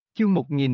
Chương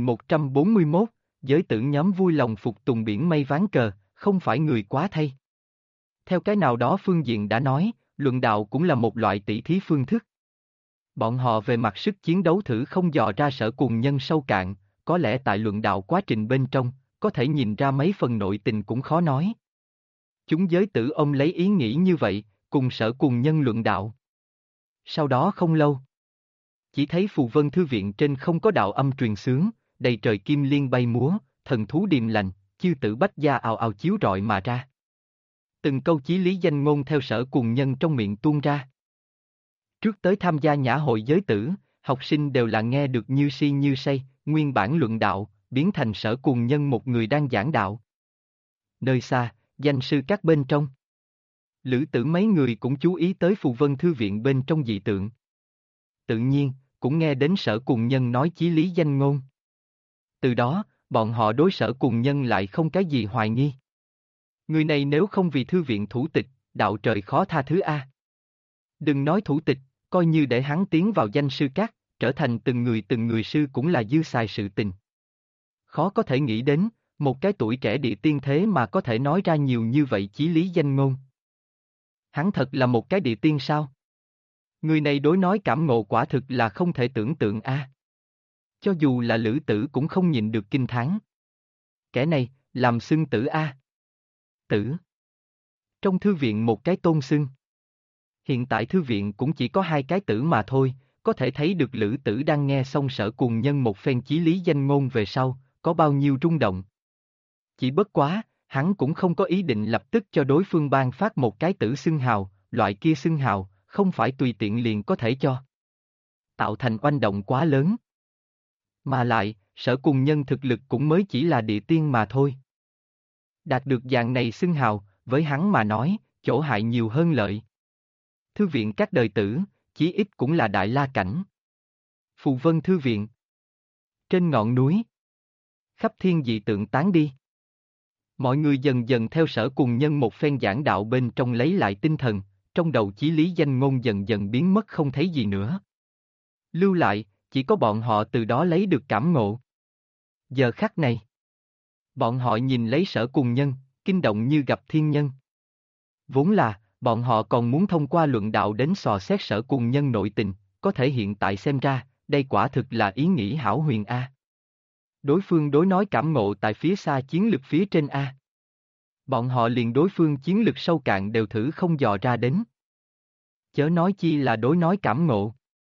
1141, giới tử nhóm vui lòng phục tùng biển mây ván cờ, không phải người quá thay. Theo cái nào đó phương diện đã nói, luận đạo cũng là một loại tỷ thí phương thức. Bọn họ về mặt sức chiến đấu thử không dò ra Sở Cùng Nhân sâu cạn, có lẽ tại luận đạo quá trình bên trong, có thể nhìn ra mấy phần nội tình cũng khó nói. Chúng giới tử ông lấy ý nghĩ như vậy, cùng Sở Cùng Nhân luận đạo. Sau đó không lâu, chỉ thấy phù vân thư viện trên không có đạo âm truyền xướng, đầy trời kim liên bay múa, thần thú điềm lành, chư tử bách gia ào ào chiếu rọi mà ra. Từng câu chí lý danh ngôn theo Sở Cùng Nhân trong miệng tuôn ra. Trước tới tham gia nhã hội giới tử, học sinh đều là nghe được như si như say, nguyên bản luận đạo, biến thành Sở Cùng Nhân một người đang giảng đạo. Nơi xa, danh sư các bên trong. Lữ tử mấy người cũng chú ý tới phù vân thư viện bên trong dị tượng. Tự nhiên, cũng nghe đến Sở Cùng Nhân nói chí lý danh ngôn. Từ đó, bọn họ đối Sở Cùng Nhân lại không cái gì hoài nghi. Người này nếu không vì thư viện thủ tịch, đạo trời khó tha thứ a. Đừng nói thủ tịch, coi như để hắn tiến vào danh sư các, trở thành từng người sư cũng là dư xài sự tình. Khó có thể nghĩ đến, một cái tuổi trẻ địa tiên thế mà có thể nói ra nhiều như vậy chí lý danh ngôn. Hắn thật là một cái địa tiên sao? Người này đối nói cảm ngộ quả thực là không thể tưởng tượng a. Cho dù là Lữ Tử cũng không nhịn được kinh thán. Kẻ này, làm xưng tử a. Tử. Trong thư viện một cái tôn xưng. Hiện tại thư viện cũng chỉ có hai cái tử mà thôi, có thể thấy được Lữ Tử đang nghe xong Sở Cùng Nhân một phen chí lý danh ngôn về sau, có bao nhiêu rung động. Chỉ bất quá, hắn cũng không có ý định lập tức cho đối phương ban phát một cái tử xưng hào, loại kia xưng hào, không phải tùy tiện liền có thể cho. Tạo thành oanh động quá lớn. Mà lại, Sở Cùng Nhân thực lực cũng mới chỉ là địa tiên mà thôi. Đạt được dạng này xưng hào, với hắn mà nói, chỗ hại nhiều hơn lợi. Thư viện các đời tử, chí ít cũng là đại la cảnh. Phù vân thư viện. Trên ngọn núi. Khắp thiên dị tượng tán đi. Mọi người dần dần theo Sở Cùng Nhân một phen giảng đạo bên trong lấy lại tinh thần, trong đầu chí lý danh ngôn dần dần biến mất không thấy gì nữa. Lưu lại, chỉ có bọn họ từ đó lấy được cảm ngộ. Giờ khắc này, bọn họ nhìn lấy Sở Cùng Nhân, kinh động như gặp thiên nhân. Vốn là, bọn họ còn muốn thông qua luận đạo đến sò xét Sở Cùng Nhân nội tình, có thể hiện tại xem ra, đây quả thực là ý nghĩ hão huyền a. Đối phương đối nói cảm ngộ tại phía xa chiến lực phía trên a. Bọn họ liền đối phương chiến lực sâu cạn đều thử không dò ra đến. Chớ nói chi là đối nói cảm ngộ.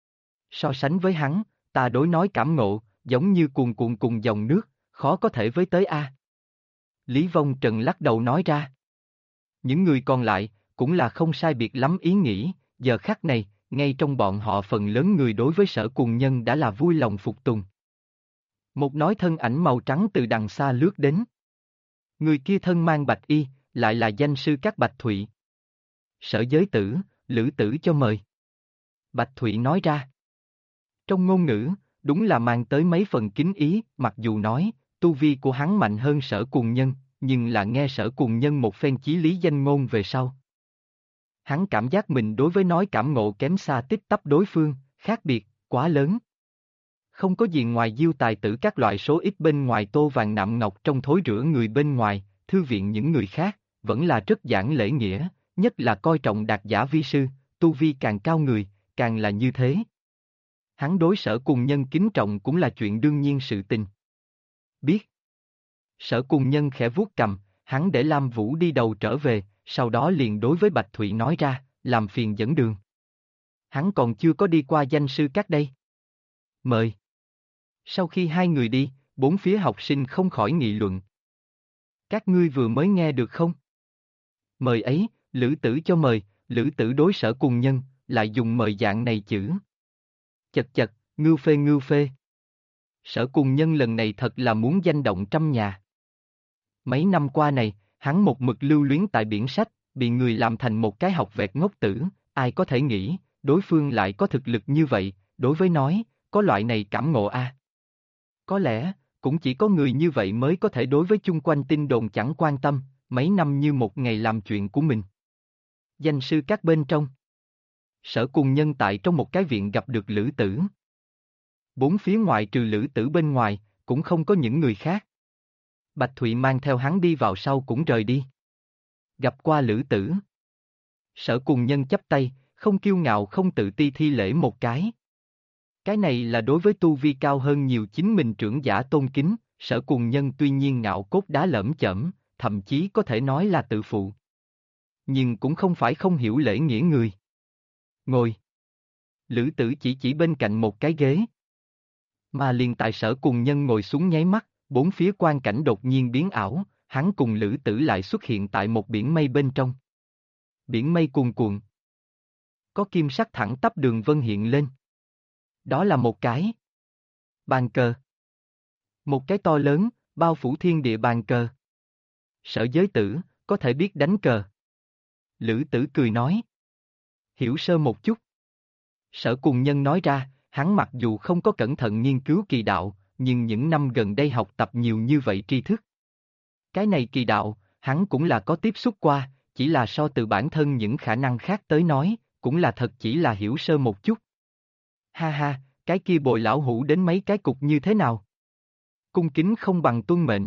So sánh với hắn, ta đối nói cảm ngộ, giống như cuồn cuộn cùng dòng nước, khó có thể với tới a. Lý Vong Trần lắc đầu nói ra. Những người còn lại, cũng là không sai biệt lắm ý nghĩ, giờ khắc này, ngay trong bọn họ phần lớn người đối với Sở Cùng Nhân đã là vui lòng phục tùng. Một nói thân ảnh màu trắng từ đằng xa lướt đến. Người kia thân mang bạch y, lại là danh sư các Bạch Thụy. Sở giới tử, Lữ Tử cho mời. Bạch Thụy nói ra. Trong ngôn ngữ, đúng là mang tới mấy phần kính ý, mặc dù nói, tu vi của hắn mạnh hơn Sở Cùng Nhân, nhưng là nghe Sở Cùng Nhân một phen chí lý danh ngôn về sau. Hắn cảm giác mình đối với nói cảm ngộ kém xa tích tắp đối phương, khác biệt, quá lớn. Không có gì ngoài diêu tài tử các loại số ít bên ngoài tô vàng nạm ngọc trong thối rữa người bên ngoài, thư viện những người khác, vẫn là rất giản lễ nghĩa, nhất là coi trọng đạt giả vi sư, tu vi càng cao người, càng là như thế. Hắn đối Sở Cùng Nhân kính trọng cũng là chuyện đương nhiên sự tình. Biết. Sở Cùng Nhân khẽ vuốt cầm, hắn để Lam Vũ đi đầu trở về, sau đó liền đối với Bạch Thụy nói ra, làm phiền dẫn đường. Hắn còn chưa có đi qua danh sư các đây. Mời. Sau khi hai người đi, bốn phía học sinh không khỏi nghị luận. Các ngươi vừa mới nghe được không? Mời ấy, Lữ Tử cho mời, Lữ Tử đối Sở Cùng Nhân, lại dùng mời dạng này chữ. Chật chật, ngưu phê ngưu phê. Sở Cùng Nhân lần này thật là muốn danh động trăm nhà. Mấy năm qua này, hắn một mực lưu luyến tại biển sách, bị người làm thành một cái học vẹt ngốc tử, ai có thể nghĩ, đối phương lại có thực lực như vậy, đối với nói, có loại này cảm ngộ a. Có lẽ, cũng chỉ có người như vậy mới có thể đối với chung quanh tin đồn chẳng quan tâm, mấy năm như một ngày làm chuyện của mình. Danh sư các bên trong. Sở Cùng Nhân tại trong một cái viện gặp được Lữ Tử. bốn phía ngoài trừ Lữ Tử bên ngoài, cũng không có những người khác. Bạch Thụy mang theo hắn đi vào sau cũng rời đi. Gặp qua Lữ Tử. Sở Cùng Nhân chắp tay, không kiêu ngạo không tự ti thi lễ một cái. Cái này là đối với tu vi cao hơn nhiều chính mình trưởng giả tôn kính, Sở Cùng Nhân tuy nhiên ngạo cốt đá lởm chởm, thậm chí có thể nói là tự phụ. Nhưng cũng không phải không hiểu lễ nghĩa người. Ngồi. Lữ Tử chỉ bên cạnh một cái ghế. Mà liền tại Sở Cùng Nhân ngồi xuống nháy mắt, bốn phía quang cảnh đột nhiên biến ảo, hắn cùng Lữ Tử lại xuất hiện tại một biển mây bên trong. Biển mây cuồn cuộn. Có kim sắc thẳng tắp đường vân hiện lên. Đó là một cái bàn cờ. Một cái to lớn, bao phủ thiên địa bàn cờ. Sở Giới Tử, có thể biết đánh cờ. Lữ Tử cười nói. Hiểu sơ một chút. Sở Cùng Nhân nói ra, hắn mặc dù không có cẩn thận nghiên cứu kỳ đạo, nhưng những năm gần đây học tập nhiều như vậy tri thức. Cái này kỳ đạo, hắn cũng là có tiếp xúc qua, chỉ là so từ bản thân những khả năng khác tới nói, cũng là thật chỉ là hiểu sơ một chút. Ha ha, cái kia Bồi lão hủ đến mấy cái cục như thế nào? Cung kính không bằng tuân mệnh.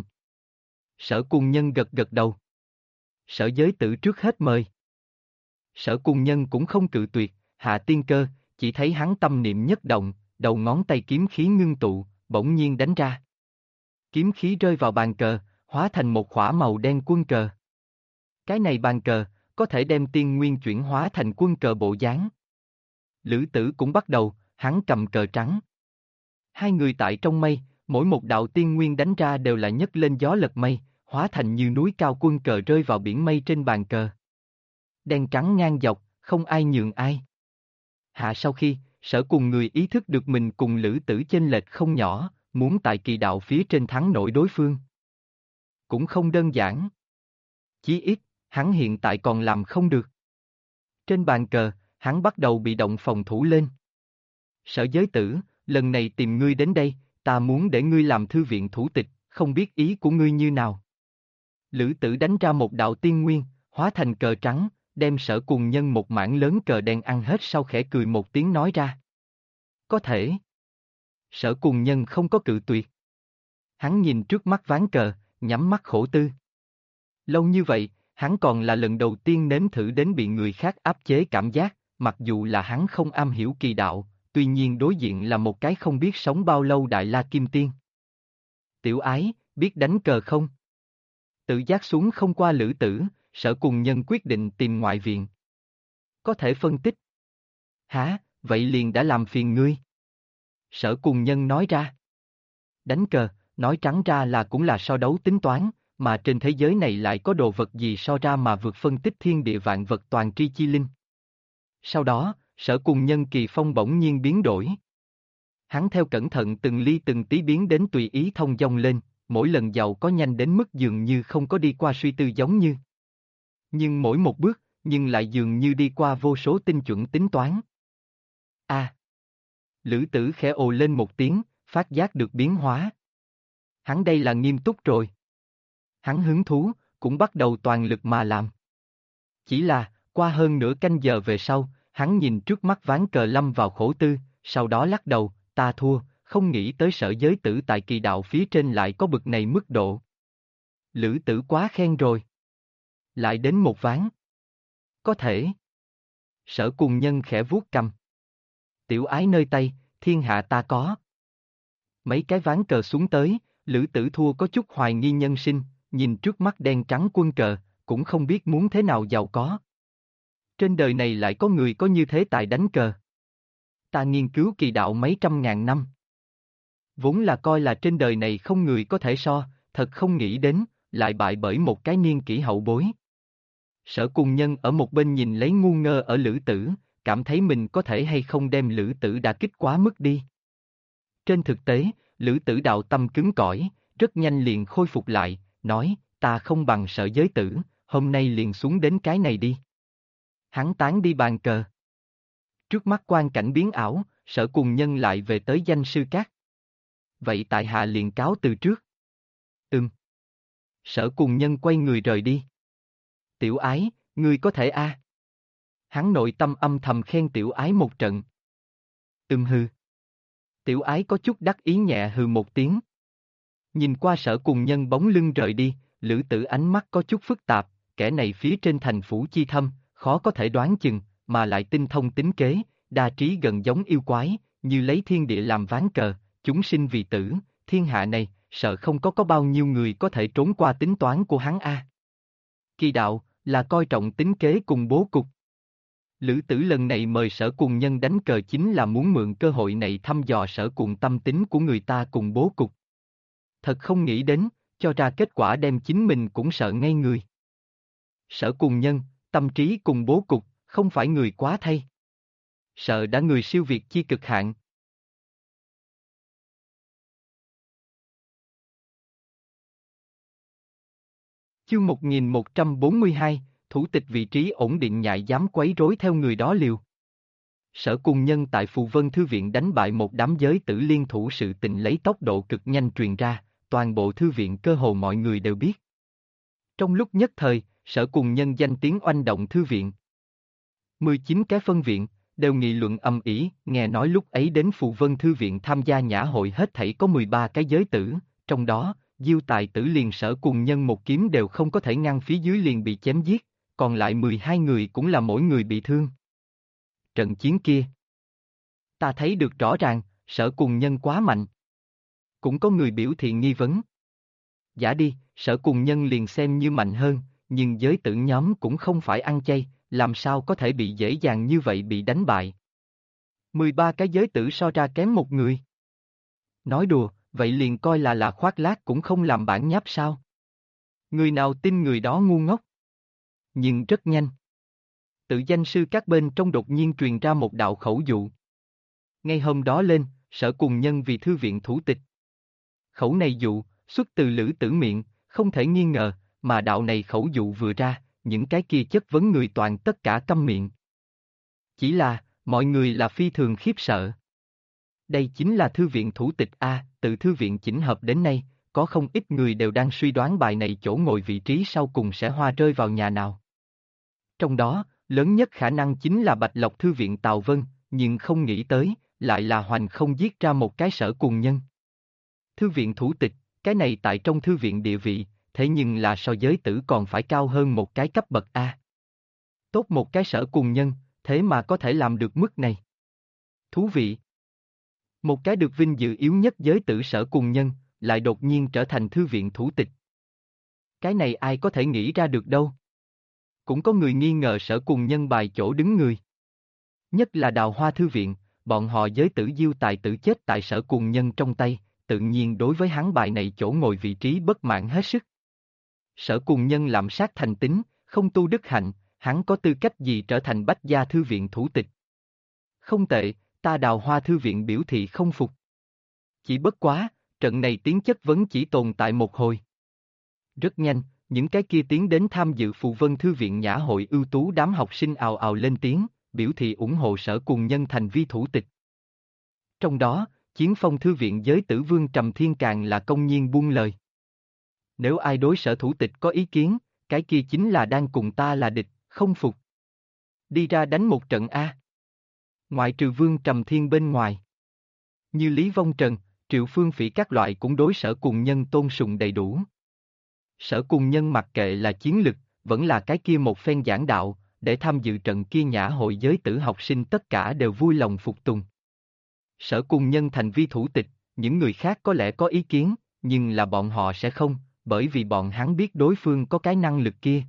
Sở Cùng Nhân gật gật đầu. Sở Giới Tử trước hết mời. Sở Cùng Nhân cũng không cự tuyệt, hạ tiên cơ, chỉ thấy hắn tâm niệm nhất động, đầu ngón tay kiếm khí ngưng tụ, bỗng nhiên đánh ra. Kiếm khí rơi vào bàn cờ, hóa thành một khỏa màu đen quân cờ. Cái này bàn cờ, có thể đem tiên nguyên chuyển hóa thành quân cờ bộ dáng. Lữ Tử cũng bắt đầu, hắn cầm cờ trắng. Hai người tại trong mây, mỗi một đạo tiên nguyên đánh ra đều là nhấc lên gió lật mây, hóa thành như núi cao quân cờ rơi vào biển mây trên bàn cờ. Đen trắng ngang dọc, không ai nhường ai. Hạ sau khi, Sở cùng người ý thức được mình cùng Lữ Tử chênh lệch không nhỏ, muốn tại kỳ đạo phía trên thắng nổi đối phương. Cũng không đơn giản. Chí ít, hắn hiện tại còn làm không được. Trên bàn cờ, hắn bắt đầu bị động phòng thủ lên. Sở Giới Tử, lần này tìm ngươi đến đây, ta muốn để ngươi làm thư viện thủ tịch, không biết ý của ngươi như nào. Lữ Tử đánh ra một đạo tiên nguyên, hóa thành cờ trắng, đem Sở Cùng Nhân một mảng lớn cờ đen ăn hết sau khẽ cười một tiếng nói ra. Có thể. Sở Cùng Nhân không có cự tuyệt. Hắn nhìn trước mắt ván cờ, nhắm mắt khổ tư. Lâu như vậy, hắn còn là lần đầu tiên nếm thử đến bị người khác áp chế cảm giác, mặc dù là hắn không am hiểu kỳ đạo, tuy nhiên đối diện là một cái không biết sống bao lâu Đại La Kim Tiên. Tiểu ái, biết đánh cờ không? Tự giác xuống không qua Lữ Tử, Sở Cùng Nhân quyết định tìm ngoại viện. Có thể phân tích. Hả, vậy liền đã làm phiền ngươi. Sở Cùng Nhân nói ra. Đánh cờ, nói trắng ra là cũng là so đấu tính toán, mà trên thế giới này lại có đồ vật gì so ra mà vượt phân tích thiên địa vạn vật toàn tri chi linh. Sau đó, Sở Cùng Nhân kỳ phong bỗng nhiên biến đổi. Hắn theo cẩn thận từng ly từng tí biến đến tùy ý thông dong lên, mỗi lần giàu có nhanh đến mức dường như không có đi qua suy tư giống như. Nhưng mỗi một bước, nhưng lại dường như đi qua vô số tinh chuẩn tính toán. A. Lữ Tử khẽ ồ lên một tiếng, phát giác được biến hóa. Hắn đây là nghiêm túc rồi. Hắn hứng thú, cũng bắt đầu toàn lực mà làm. Chỉ là, qua hơn nửa canh giờ về sau, hắn nhìn trước mắt ván cờ lâm vào khổ tư, sau đó lắc đầu, ta thua, không nghĩ tới Sở Giới Tử tại kỳ đạo phía trên lại có bực này mức độ. Lữ Tử quá khen rồi. Lại đến một ván. Có thể. Sở Cùng Nhân khẽ vuốt cầm. Tiểu ái nơi tay, thiên hạ ta có. Mấy cái ván cờ xuống tới, Lữ Tử thua có chút hoài nghi nhân sinh, nhìn trước mắt đen trắng quân cờ, cũng không biết muốn thế nào giàu có. Trên đời này lại có người có như thế tài đánh cờ. Ta nghiên cứu kỳ đạo mấy trăm ngàn năm. Vốn là coi là trên đời này không người có thể so, thật không nghĩ đến, lại bại bởi một cái niên kỷ hậu bối. Sở Cùng Nhân ở một bên nhìn lấy ngu ngơ ở Lữ Tử, cảm thấy mình có thể hay không đem Lữ Tử đả kích quá mức đi. Trên thực tế, Lữ Tử đạo tâm cứng cỏi, rất nhanh liền khôi phục lại, nói, ta không bằng Sở Giới Tử, hôm nay liền xuống đến cái này đi. Hắn tán đi bàn cờ. Trước mắt quan cảnh biến ảo, Sở Cùng Nhân lại về tới danh sư các. Vậy tại hạ liền cáo từ trước. Sở Cùng Nhân quay người rời đi. Tiểu ái, ngươi có thể a? Hắn nội tâm âm thầm khen tiểu ái một trận. Hư. Tiểu ái có chút đắc ý nhẹ hừ một tiếng. Nhìn qua Sở Cùng Nhân bóng lưng rời đi, Lữ Tử ánh mắt có chút phức tạp, kẻ này phía trên thành phủ chi thâm, khó có thể đoán chừng, mà lại tinh thông tính kế, đa trí gần giống yêu quái, như lấy thiên địa làm ván cờ, chúng sinh vì tử, thiên hạ này, sợ không có bao nhiêu người có thể trốn qua tính toán của hắn a. Kỳ đạo, là coi trọng tính kế cùng bố cục. Lữ Tử lần này mời Sở Cùng Nhân đánh cờ chính là muốn mượn cơ hội này thăm dò Sở Cùng tâm tính của người ta cùng bố cục. Thật không nghĩ đến, cho ra kết quả đem chính mình cũng sợ ngây người. Sở Cùng Nhân, tâm trí cùng bố cục, không phải người quá thay. Sợ đã người siêu việt chi cực hạn. Chương 1142, thủ tịch vị trí ổn định nhại dám quấy rối theo người đó liều. Sở Cùng Nhân tại Phù Vân Thư Viện đánh bại một đám giới tử liên thủ, sự tình lấy tốc độ cực nhanh truyền ra, toàn bộ thư viện cơ hồ mọi người đều biết. Trong lúc nhất thời, Sở Cùng Nhân danh tiếng oanh động thư viện. 19 cái phân viện, đều nghị luận ầm ĩ, nghe nói lúc ấy đến Phù Vân Thư Viện tham gia nhã hội hết thảy có 13 cái giới tử, trong đó, Diêu Tài Tử liền Sở Cùng Nhân một kiếm đều không có thể ngăn, phía dưới liền bị chém giết, còn lại 12 người cũng là mỗi người bị thương. Trận chiến kia, ta thấy được rõ ràng, Sở Cùng Nhân quá mạnh. Cũng có người biểu thị nghi vấn. Giả đi, Sở Cùng Nhân liền xem như mạnh hơn, nhưng giới tử nhóm cũng không phải ăn chay, làm sao có thể bị dễ dàng như vậy bị đánh bại. 13 cái giới tử so ra kém một người. Nói đùa, vậy liền coi là khoác lác cũng không làm bản nháp sao. Người nào tin người đó ngu ngốc. Nhưng rất nhanh. Tự danh sư các bên trong đột nhiên truyền ra một đạo khẩu dụ. Ngay hôm đó lên, Sở Cùng Nhân vì thư viện thủ tịch. Khẩu này dụ, xuất từ Lữ Tử miệng, không thể nghi ngờ, mà đạo này khẩu dụ vừa ra, những cái kia chất vấn người toàn tất cả câm miệng. Chỉ là, mọi người là phi thường khiếp sợ. Đây chính là thư viện thủ tịch A, từ thư viện chỉnh hợp đến nay, có không ít người đều đang suy đoán bài này chỗ ngồi vị trí sau cùng sẽ hoa rơi vào nhà nào. Trong đó, lớn nhất khả năng chính là Bạch Lộc Thư viện Tào Vân, nhưng không nghĩ tới, lại là Hoành Không giết ra một cái Sở Cùng Nhân. Thư viện thủ tịch, cái này tại trong thư viện địa vị, thế nhưng là so giới tử còn phải cao hơn một cái cấp bậc A. Tốt một cái Sở Cùng Nhân, thế mà có thể làm được mức này. Thú vị. Một cái được vinh dự yếu nhất giới tử Sở Cùng Nhân, lại đột nhiên trở thành thư viện thủ tịch. Cái này ai có thể nghĩ ra được đâu. Cũng có người nghi ngờ Sở Cùng Nhân bài chỗ đứng người. Nhất là Đào Hoa Thư viện, bọn họ giới tử Diêu Tài Tử chết tại Sở Cùng Nhân trong tay, tự nhiên đối với hắn bài này chỗ ngồi vị trí bất mãn hết sức. Sở Cùng Nhân lạm sát thành tính, không tu đức hạnh, hắn có tư cách gì trở thành Bách Gia Thư viện thủ tịch? Không tệ, ta Đào Hoa Thư viện biểu thị không phục. Chỉ bất quá, trận này tiếng chất vấn chỉ tồn tại một hồi. Rất nhanh, những cái kia tiến đến tham dự Phù Vân Thư viện nhã hội ưu tú đám học sinh ào ào lên tiếng, biểu thị ủng hộ Sở Cùng Nhân thành vi thủ tịch. Trong đó, Chiến Phong Thư viện giới tử Vương Trầm Thiên càng là công nhiên buông lời. Nếu ai đối Sở thủ tịch có ý kiến, cái kia chính là đang cùng ta là địch, không phục. Đi ra đánh một trận A. Ngoại trừ Vương Trầm Thiên bên ngoài. Như Lý Vong Trần, Triệu Phương Phỉ các loại cũng đối Sở Cùng Nhân tôn sùng đầy đủ. Sở Cùng Nhân mặc kệ là chiến lực, vẫn là cái kia một phen giảng đạo, để tham dự trận kia nhã hội giới tử học sinh tất cả đều vui lòng phục tùng. Sở Cùng Nhân thành vi thủ tịch, những người khác có lẽ có ý kiến, nhưng là bọn họ sẽ không, bởi vì bọn hắn biết đối phương có cái năng lực kia.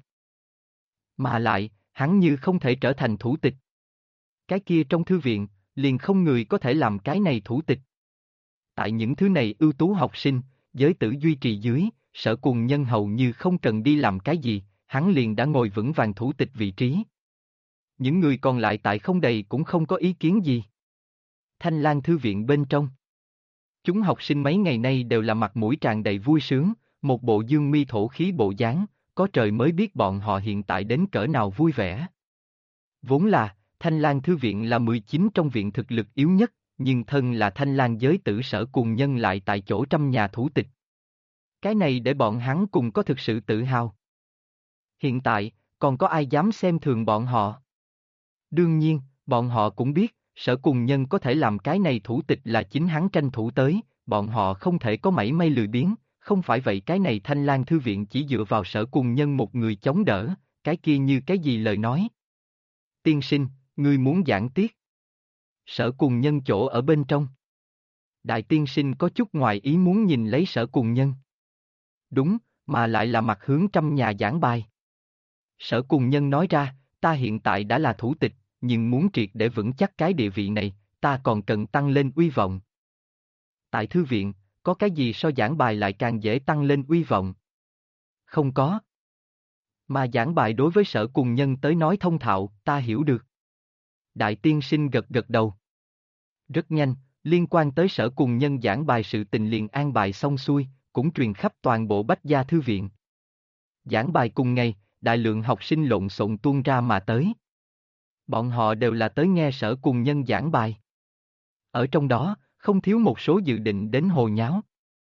Mà lại, hắn như không thể trở thành thủ tịch. Cái kia trong thư viện, liền không người có thể làm cái này thủ tịch. Tại những thứ này ưu tú học sinh, giới tử duy trì dưới, Sở Cùng Nhân hầu như không cần đi làm cái gì, hắn liền đã ngồi vững vàng thủ tịch vị trí. Những người còn lại tại không đầy cũng không có ý kiến gì. Thanh Lang Thư viện bên trong. Chúng học sinh mấy ngày nay đều là mặt mũi tràn đầy vui sướng, một bộ dương mi thổ khí bộ dáng, có trời mới biết bọn họ hiện tại đến cỡ nào vui vẻ. Vốn là, Thanh Lang Thư viện là 19 trong viện thực lực yếu nhất, nhưng thân là Thanh Lang giới tử Sở Cùng Nhân lại tại chỗ trăm nhà thủ tịch. Cái này để bọn hắn cùng có thực sự tự hào. Hiện tại, còn có ai dám xem thường bọn họ? Đương nhiên, bọn họ cũng biết, Sở Cùng Nhân có thể làm cái này thủ tịch là chính hắn tranh thủ tới, bọn họ không thể có mảy may lười biếng, không phải vậy cái này Thanh Lang Thư viện chỉ dựa vào Sở Cùng Nhân một người chống đỡ, cái kia như cái gì lời nói. Tiên sinh, ngươi muốn giảng tiết. Sở Cùng Nhân chỗ ở bên trong. Đại tiên sinh có chút ngoài ý muốn nhìn lấy Sở Cùng Nhân. Đúng, mà lại là mặt hướng trăm nhà giảng bài. Sở Cùng Nhân nói ra, ta hiện tại đã là thủ tịch, nhưng muốn triệt để vững chắc cái địa vị này, ta còn cần tăng lên uy vọng. Tại thư viện, có cái gì so giảng bài lại càng dễ tăng lên uy vọng? Không có. Mà giảng bài đối với Sở Cùng Nhân tới nói thông thạo, ta hiểu được. Đại tiên sinh gật gật đầu. Rất nhanh, liên quan tới Sở Cùng Nhân giảng bài sự tình liền an bài xong xuôi, cũng truyền khắp toàn bộ Bách Gia Thư viện. Giảng bài cùng ngày, đại lượng học sinh lộn xộn tuôn ra mà tới. Bọn họ đều là tới nghe Sở Cùng Nhân giảng bài. Ở trong đó, không thiếu một số dự định đến hồ nháo.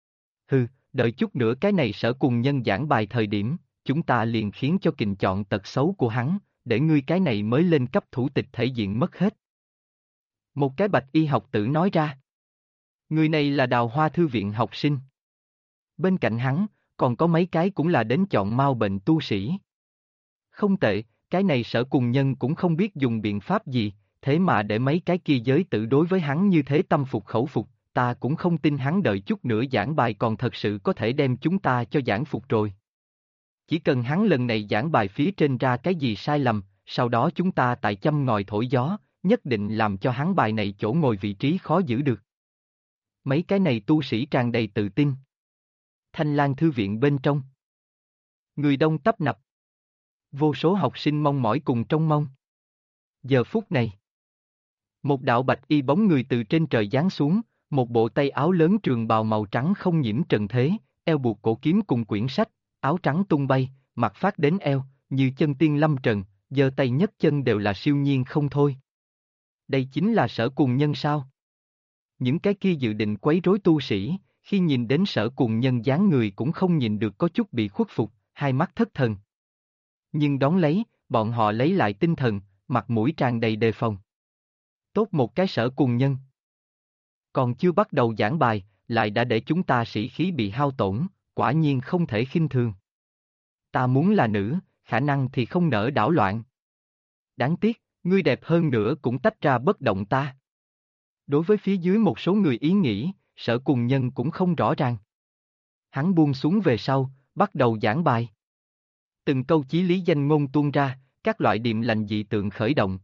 Đợi chút nữa cái này Sở Cùng Nhân giảng bài thời điểm, chúng ta liền khiến cho kình chọn tật xấu của hắn, để ngươi cái này mới lên cấp thủ tịch thể diện mất hết. Một cái bạch y học tử nói ra. Người này là Đào Hoa Thư viện học sinh. Bên cạnh hắn, còn có mấy cái cũng là đến chọn mau bệnh tu sĩ. Không tệ, cái này Sở Cùng Nhân cũng không biết dùng biện pháp gì, thế mà để mấy cái kia giới tử đối với hắn như thế tâm phục khẩu phục, ta cũng không tin hắn đợi chút nữa giảng bài còn thật sự có thể đem chúng ta cho giảng phục rồi. Chỉ cần hắn lần này giảng bài phía trên ra cái gì sai lầm, sau đó chúng ta tại châm ngòi thổi gió, nhất định làm cho hắn bài này chỗ ngồi vị trí khó giữ được. Mấy cái này tu sĩ tràn đầy tự tin. Thanh Lang Thư viện bên trong. Người đông tấp nập. Vô số học sinh mong mỏi cùng trông mong. Giờ phút này. Một đạo bạch y bóng người từ trên trời giáng xuống, một bộ tay áo lớn trường bào màu trắng không nhiễm trần thế, eo buộc cổ kiếm cùng quyển sách, áo trắng tung bay, mặt phát đến eo, như chân tiên lâm trần, giơ tay nhấc chân đều là siêu nhiên không thôi. Đây chính là Sở Cùng Nhân sao? Những cái kia dự định quấy rối tu sĩ, khi nhìn đến Sở Cùng Nhân dáng người cũng không nhìn được có chút bị khuất phục, hai mắt thất thần. Nhưng đón lấy, bọn họ lấy lại tinh thần, mặt mũi tràn đầy đề phòng. Tốt một cái Sở Cùng Nhân. Còn chưa bắt đầu giảng bài, lại đã để chúng ta sĩ khí bị hao tổn, quả nhiên không thể khinh thường. Ta muốn là nữ, khả năng thì không nỡ đảo loạn. Đáng tiếc, ngươi đẹp hơn nữa cũng tách ra bất động ta. Đối với phía dưới một số người ý nghĩ, Sở Cùng Nhân cũng không rõ ràng. Hắn buông xuống về sau, bắt đầu giảng bài. Từng câu chí lý danh ngôn tuôn ra, các loại điềm lành dị tượng khởi động.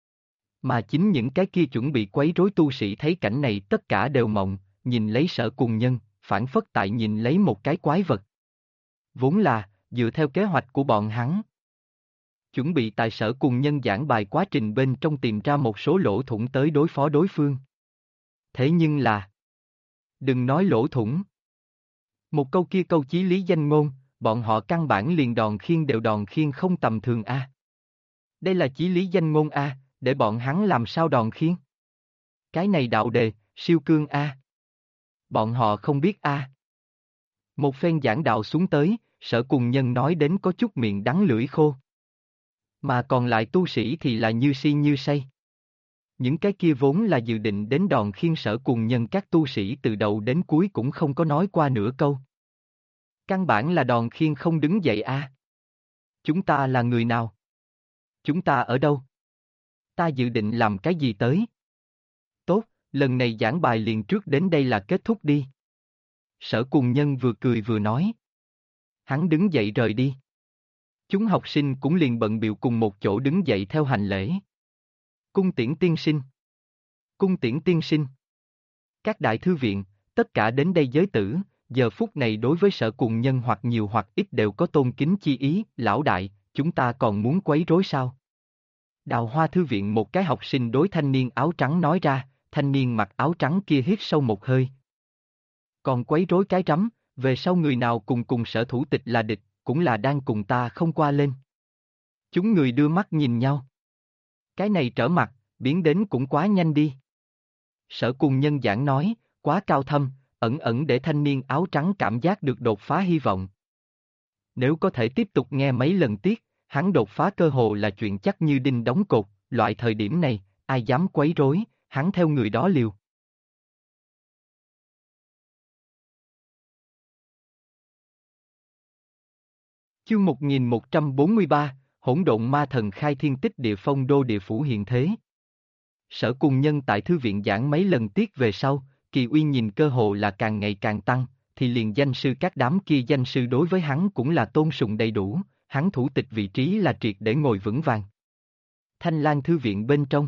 Mà chính những cái kia chuẩn bị quấy rối tu sĩ thấy cảnh này tất cả đều mộng, nhìn lấy Sở Cùng Nhân, phản phất tại nhìn lấy một cái quái vật. Vốn là, dựa theo kế hoạch của bọn hắn. Chuẩn bị tại Sở Cùng Nhân giảng bài quá trình bên trong tìm ra một số lỗ thủng tới đối phó đối phương. Thế nhưng là... Đừng nói lỗ thủng. Một câu kia câu chí lý danh ngôn, bọn họ căn bản liền đòn khiêng đều đòn khiêng không tầm thường a. Đây là chí lý danh ngôn a, để bọn hắn làm sao đòn khiêng? Cái này đạo đề, siêu cương a. Bọn họ không biết a. Một phen giảng đạo xuống tới, Sở Cùng Nhân nói đến có chút miệng đắng lưỡi khô. Mà còn lại tu sĩ thì là như si như say. Những cái kia vốn là dự định đến đòn khiêng Sở Cùng Nhân các tu sĩ từ đầu đến cuối cũng không có nói qua nửa câu. Căn bản là đòn khiêng không đứng dậy a. Chúng ta là người nào? Chúng ta ở đâu? Ta dự định làm cái gì tới? Tốt, lần này giảng bài liền trước đến đây là kết thúc đi. Sở Cùng Nhân vừa cười vừa nói. Hắn đứng dậy rời đi. Chúng học sinh cũng liền bận bịu cùng một chỗ đứng dậy theo hành lễ. Cung tiễn tiên sinh. Cung tiễn tiên sinh. Các đại thư viện, tất cả đến đây giới tử, giờ phút này đối với Sở Cùng Nhân hoặc nhiều hoặc ít đều có tôn kính chi ý, lão đại, chúng ta còn muốn quấy rối sao? Đào Hoa Thư viện một cái học sinh đối thanh niên áo trắng nói ra, thanh niên mặc áo trắng kia hít sâu một hơi. Còn quấy rối cái rắm, về sau người nào cùng Sở thủ tịch là địch, cũng là đang cùng ta không qua lên. Chúng người đưa mắt nhìn nhau. Cái này trở mặt, biến đến cũng quá nhanh đi. Sở Cùng Nhân giảng nói, quá cao thâm, ẩn ẩn để thanh niên áo trắng cảm giác được đột phá hy vọng. Nếu có thể tiếp tục nghe mấy lần tiết, hắn đột phá cơ hồ là chuyện chắc như đinh đóng cột, loại thời điểm này, ai dám quấy rối, hắn theo người đó liều. Chương 1143, Hỗn độn ma thần khai thiên tích địa phong đô địa phủ hiện thế. Sở Cùng Nhân tại thư viện giảng mấy lần tiết về sau, kỳ uy nhìn cơ hồ là càng ngày càng tăng, thì liền danh sư các đám kia danh sư đối với hắn cũng là tôn sùng đầy đủ, hắn thủ tịch vị trí là triệt để ngồi vững vàng. Thanh Lang thư viện bên trong.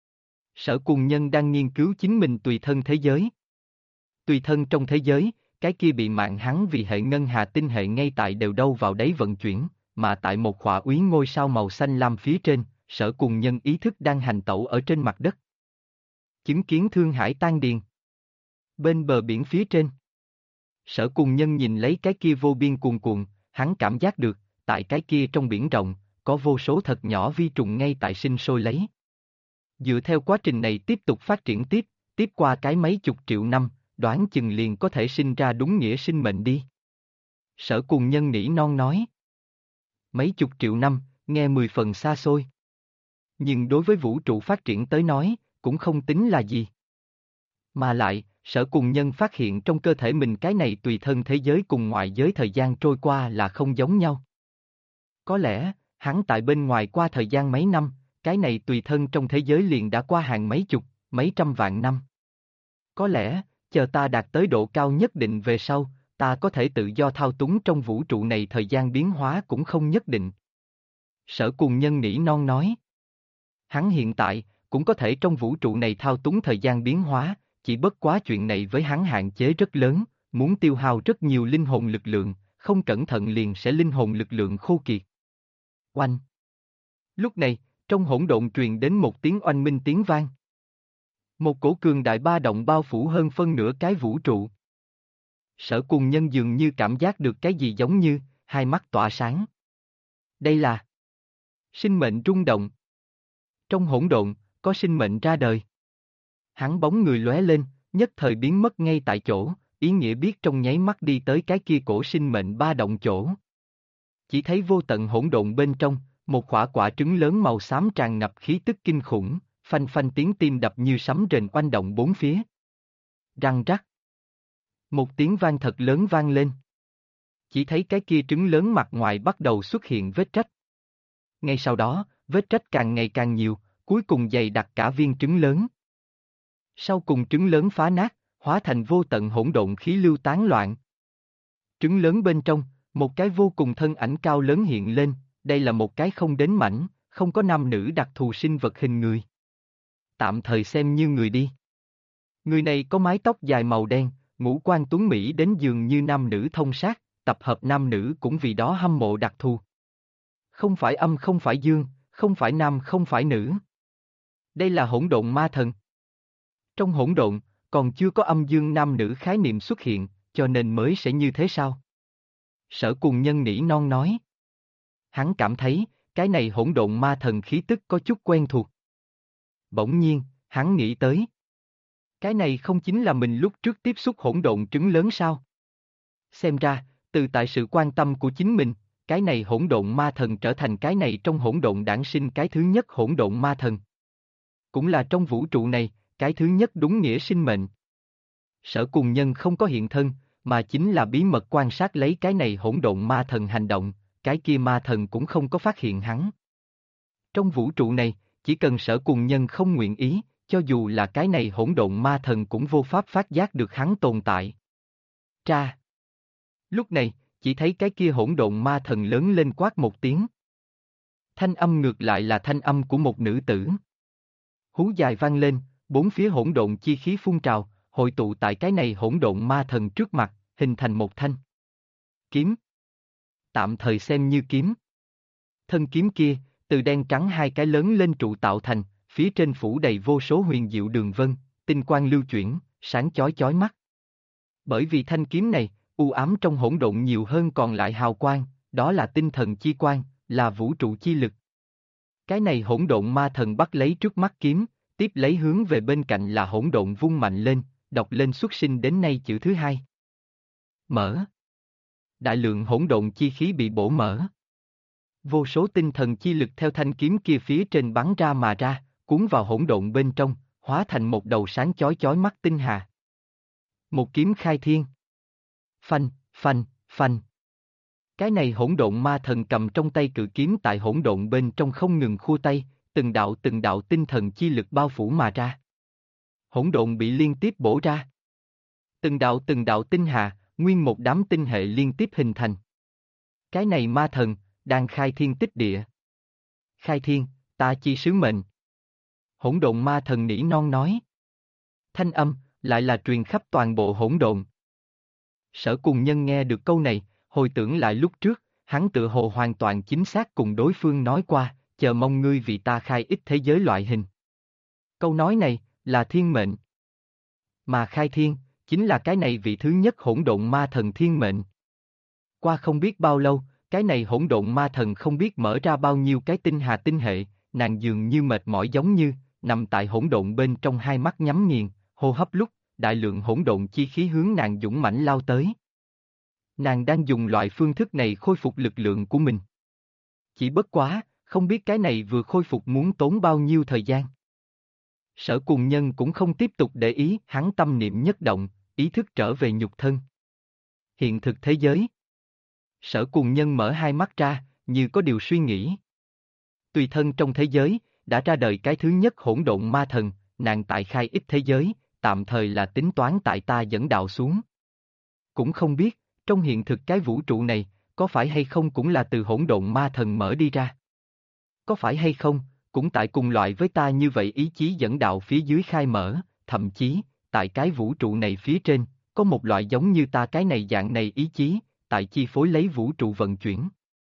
Sở Cùng Nhân đang nghiên cứu chính mình tùy thân thế giới. Tùy thân trong thế giới, cái kia bị mạng hắn vì hệ ngân hà tinh hệ ngay tại đều đâu vào đấy vận chuyển, mà tại một khỏa úy ngôi sao màu xanh lam phía trên, Sở Cùng Nhân ý thức đang hành tẩu ở trên mặt đất. Chứng kiến thương hải tan điền. Bên bờ biển phía trên. Sở Cùng Nhân nhìn lấy cái kia vô biên cuồn cuộn, hắn cảm giác được, tại cái kia trong biển rộng, có vô số thật nhỏ vi trùng ngay tại sinh sôi lấy. Dựa theo quá trình này tiếp tục phát triển tiếp qua cái mấy chục triệu năm, đoán chừng liền có thể sinh ra đúng nghĩa sinh mệnh đi. Sở Cùng Nhân nỉ non nói. Mấy chục triệu năm, nghe 10 phần xa xôi. Nhưng đối với vũ trụ phát triển tới nói, cũng không tính là gì. Mà lại, Sở Cùng Nhân phát hiện trong cơ thể mình cái này tùy thân thế giới cùng ngoại giới thời gian trôi qua là không giống nhau. Có lẽ, hắn tại bên ngoài qua thời gian mấy năm, cái này tùy thân trong thế giới liền đã qua hàng mấy chục, mấy trăm vạn năm. Có lẽ, chờ ta đạt tới độ cao nhất định về sau, ta có thể tự do thao túng trong vũ trụ này thời gian biến hóa cũng không nhất định. Sở Cùng Nhân nỉ non nói. Hắn hiện tại, cũng có thể trong vũ trụ này thao túng thời gian biến hóa, chỉ bất quá chuyện này với hắn hạn chế rất lớn, muốn tiêu hao rất nhiều linh hồn lực lượng, không cẩn thận liền sẽ linh hồn lực lượng khô kiệt. Oanh! Lúc này, trong hỗn độn truyền đến một tiếng oanh minh tiếng vang. Một cổ cường đại ba động bao phủ hơn phân nửa cái vũ trụ. Sở Cùng Nhân dường như cảm giác được cái gì giống như, hai mắt tỏa sáng. Đây là sinh mệnh rung động. Trong hỗn độn, có sinh mệnh ra đời. Hắn bóng người lóe lên, nhất thời biến mất ngay tại chỗ, ý nghĩa biết trong nháy mắt đi tới cái kia cổ sinh mệnh ba động chỗ. Chỉ thấy vô tận hỗn độn bên trong, một quả quả trứng lớn màu xám tràn ngập khí tức kinh khủng, phanh phanh tiếng tim đập như sấm rền oanh động bốn phía. Răng rắc. Một tiếng vang thật lớn vang lên. Chỉ thấy cái kia trứng lớn mặt ngoài bắt đầu xuất hiện vết rách. Ngay sau đó, vết rách càng ngày càng nhiều, cuối cùng dày đặc cả viên trứng lớn. Sau cùng trứng lớn phá nát, hóa thành vô tận hỗn độn khí lưu tán loạn. Trứng lớn bên trong, một cái vô cùng thân ảnh cao lớn hiện lên, đây là một cái không đến mảnh, không có nam nữ đặc thù sinh vật hình người. Tạm thời xem như người đi. Người này có mái tóc dài màu đen, ngũ quan tuấn mỹ đến dường như nam nữ thông sát, tập hợp nam nữ cũng vì đó hâm mộ đặc thù. Không phải âm không phải dương, không phải nam không phải nữ. Đây là hỗn độn ma thần. Trong hỗn độn, còn chưa có âm dương nam nữ khái niệm xuất hiện, cho nên mới sẽ như thế sao? Sở Cùng Nhân nỉ non nói. Hắn cảm thấy, cái này hỗn độn ma thần khí tức có chút quen thuộc. Bỗng nhiên, hắn nghĩ tới. Cái này không chính là mình lúc trước tiếp xúc hỗn độn trứng lớn sao? Xem ra, từ tại sự quan tâm của chính mình, cái này hỗn độn ma thần trở thành cái này trong hỗn độn đản sinh cái thứ nhất hỗn độn ma thần. Cũng là trong vũ trụ này, cái thứ nhất đúng nghĩa sinh mệnh. Sở Cùng Nhân không có hiện thân, mà chính là bí mật quan sát lấy cái này hỗn độn ma thần hành động, cái kia ma thần cũng không có phát hiện hắn. Trong vũ trụ này, chỉ cần Sở Cùng Nhân không nguyện ý, cho dù là cái này hỗn độn ma thần cũng vô pháp phát giác được hắn tồn tại. Tra. Lúc này, chỉ thấy cái kia hỗn độn ma thần lớn lên quát một tiếng. Thanh âm ngược lại là thanh âm của một nữ tử. Hú dài vang lên, bốn phía hỗn độn chi khí phun trào, hội tụ tại cái này hỗn độn ma thần trước mặt, hình thành một thanh kiếm. Tạm thời xem như kiếm. Thân kiếm kia, từ đen trắng hai cái lớn lên trụ tạo thành, phía trên phủ đầy vô số huyền diệu đường vân, tinh quang lưu chuyển, sáng chói chói mắt. Bởi vì thanh kiếm này, u ám trong hỗn độn nhiều hơn còn lại hào quang, đó là tinh thần chi quang, là vũ trụ chi lực. Cái này hỗn độn ma thần bắt lấy trước mắt kiếm, tiếp lấy hướng về bên cạnh là hỗn độn vung mạnh lên, đọc lên xuất sinh đến nay chữ thứ hai. Mở. Đại lượng hỗn độn chi khí bị bổ mở. Vô số tinh thần chi lực theo thanh kiếm kia phía trên bắn ra mà ra, cuốn vào hỗn độn bên trong, hóa thành một đầu sáng chói chói mắt tinh hà. Một kiếm khai thiên. Phanh, phanh, phanh. Cái này hỗn độn ma thần cầm trong tay cự kiếm tại hỗn độn bên trong không ngừng khua tay, từng đạo tinh thần chi lực bao phủ mà ra. Hỗn độn bị liên tiếp bổ ra. Từng đạo tinh hà, nguyên một đám tinh hệ liên tiếp hình thành. Cái này ma thần, đang khai thiên tích địa. Khai thiên, ta chi sứ mệnh. Hỗn độn ma thần nỉ non nói. Thanh âm, lại là truyền khắp toàn bộ hỗn độn. Sở Cùng Nhân nghe được câu này, hồi tưởng lại lúc trước, hắn tự hồ hoàn toàn chính xác cùng đối phương nói qua, chờ mong ngươi vì ta khai ích thế giới loại hình. Câu nói này, là thiên mệnh. Mà khai thiên, chính là cái này vị thứ nhất hỗn độn ma thần thiên mệnh. Qua không biết bao lâu, cái này hỗn độn ma thần không biết mở ra bao nhiêu cái tinh hà tinh hệ, nàng dường như mệt mỏi giống như, nằm tại hỗn độn bên trong hai mắt nhắm nghiền, hô hấp lúc, đại lượng hỗn độn chi khí hướng nàng dũng mãnh lao tới. Nàng đang dùng loại phương thức này khôi phục lực lượng của mình. Chỉ bất quá, không biết cái này vừa khôi phục muốn tốn bao nhiêu thời gian. Sở Cùng Nhân cũng không tiếp tục để ý, hắn tâm niệm nhất động, ý thức trở về nhục thân. Hiện thực thế giới. Sở Cùng Nhân mở hai mắt ra, như có điều suy nghĩ. Tùy thân trong thế giới, đã ra đời cái thứ nhất hỗn độn ma thần, nàng tại khai ích thế giới, tạm thời là tính toán tại ta dẫn đạo xuống. Cũng không biết, trong hiện thực cái vũ trụ này, có phải hay không cũng là từ hỗn độn ma thần mở đi ra. Có phải hay không, cũng tại cùng loại với ta như vậy ý chí dẫn đạo phía dưới khai mở, thậm chí, tại cái vũ trụ này phía trên, có một loại giống như ta cái này dạng này ý chí, tại chi phối lấy vũ trụ vận chuyển.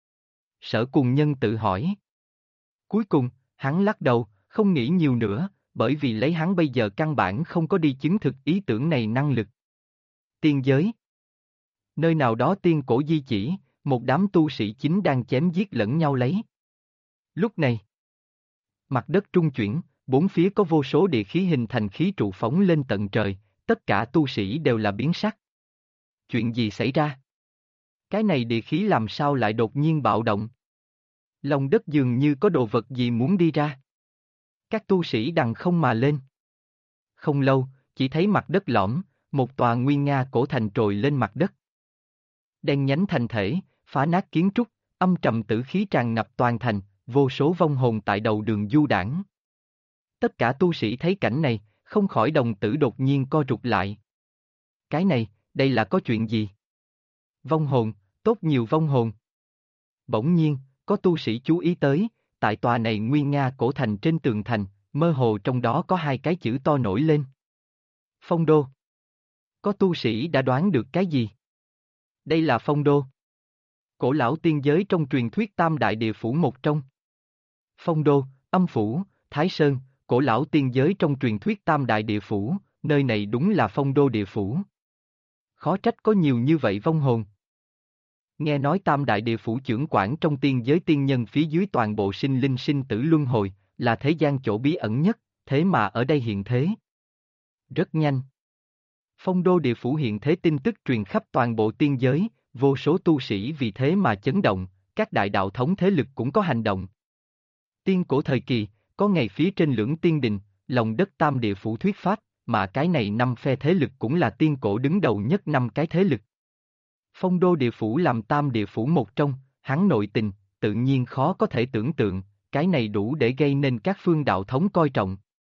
Sở Cùng Nhân tự hỏi. Cuối cùng, hắn lắc đầu, không nghĩ nhiều nữa, bởi vì lấy hắn bây giờ căn bản không có đi chứng thực ý tưởng này năng lực. Tiên giới. Nơi nào đó tiên cổ di chỉ, một đám tu sĩ chính đang chém giết lẫn nhau lấy. Lúc này, mặt đất trung chuyển, bốn phía có vô số địa khí hình thành khí trụ phóng lên tận trời, tất cả tu sĩ đều là biến sắc. Chuyện gì xảy ra? Cái này địa khí làm sao lại đột nhiên bạo động? Lòng đất dường như có đồ vật gì muốn đi ra. Các tu sĩ đằng không mà lên. Không lâu, chỉ thấy mặt đất lõm, một tòa nguy nga cổ thành trồi lên mặt đất. Đen nhánh thành thể, phá nát kiến trúc, âm trầm tử khí tràn ngập toàn thành, vô số vong hồn tại đầu đường du đãng. Tất cả tu sĩ thấy cảnh này, không khỏi đồng tử đột nhiên co rụt lại. Cái này, đây là có chuyện gì? Vong hồn, tốt nhiều vong hồn. Bỗng nhiên, có tu sĩ chú ý tới, tại tòa này nguy nga cổ thành trên tường thành, mơ hồ trong đó có hai cái chữ to nổi lên. Phong đô. Có tu sĩ đã đoán được cái gì? Đây là phong đô. Cổ lão tiên giới trong truyền thuyết tam đại địa phủ một trong. Phong đô, âm phủ, Thái Sơn, cổ lão tiên giới trong truyền thuyết tam đại địa phủ, nơi này đúng là phong đô địa phủ. Khó trách có nhiều như vậy vong hồn. Nghe nói tam đại địa phủ chưởng quản trong tiên giới tiên nhân phía dưới toàn bộ sinh linh sinh tử luân hồi, là thế gian chỗ bí ẩn nhất, thế mà ở đây hiện thế. Rất nhanh. Phong đô địa phủ hiện thế tin tức truyền khắp toàn bộ tiên giới, vô số tu sĩ vì thế mà chấn động, các đại đạo thống thế lực cũng có hành động. Tiên cổ thời kỳ, có ngày phía trên lưỡng tiên đình, lòng đất tam địa phủ thuyết pháp, mà cái này năm phe thế lực cũng là tiên cổ đứng đầu nhất năm cái thế lực. Phong đô địa phủ làm tam địa phủ một trong, hắn nội tình, tự nhiên khó có thể tưởng tượng, cái này đủ để gây nên các phương đạo thống coi trọng.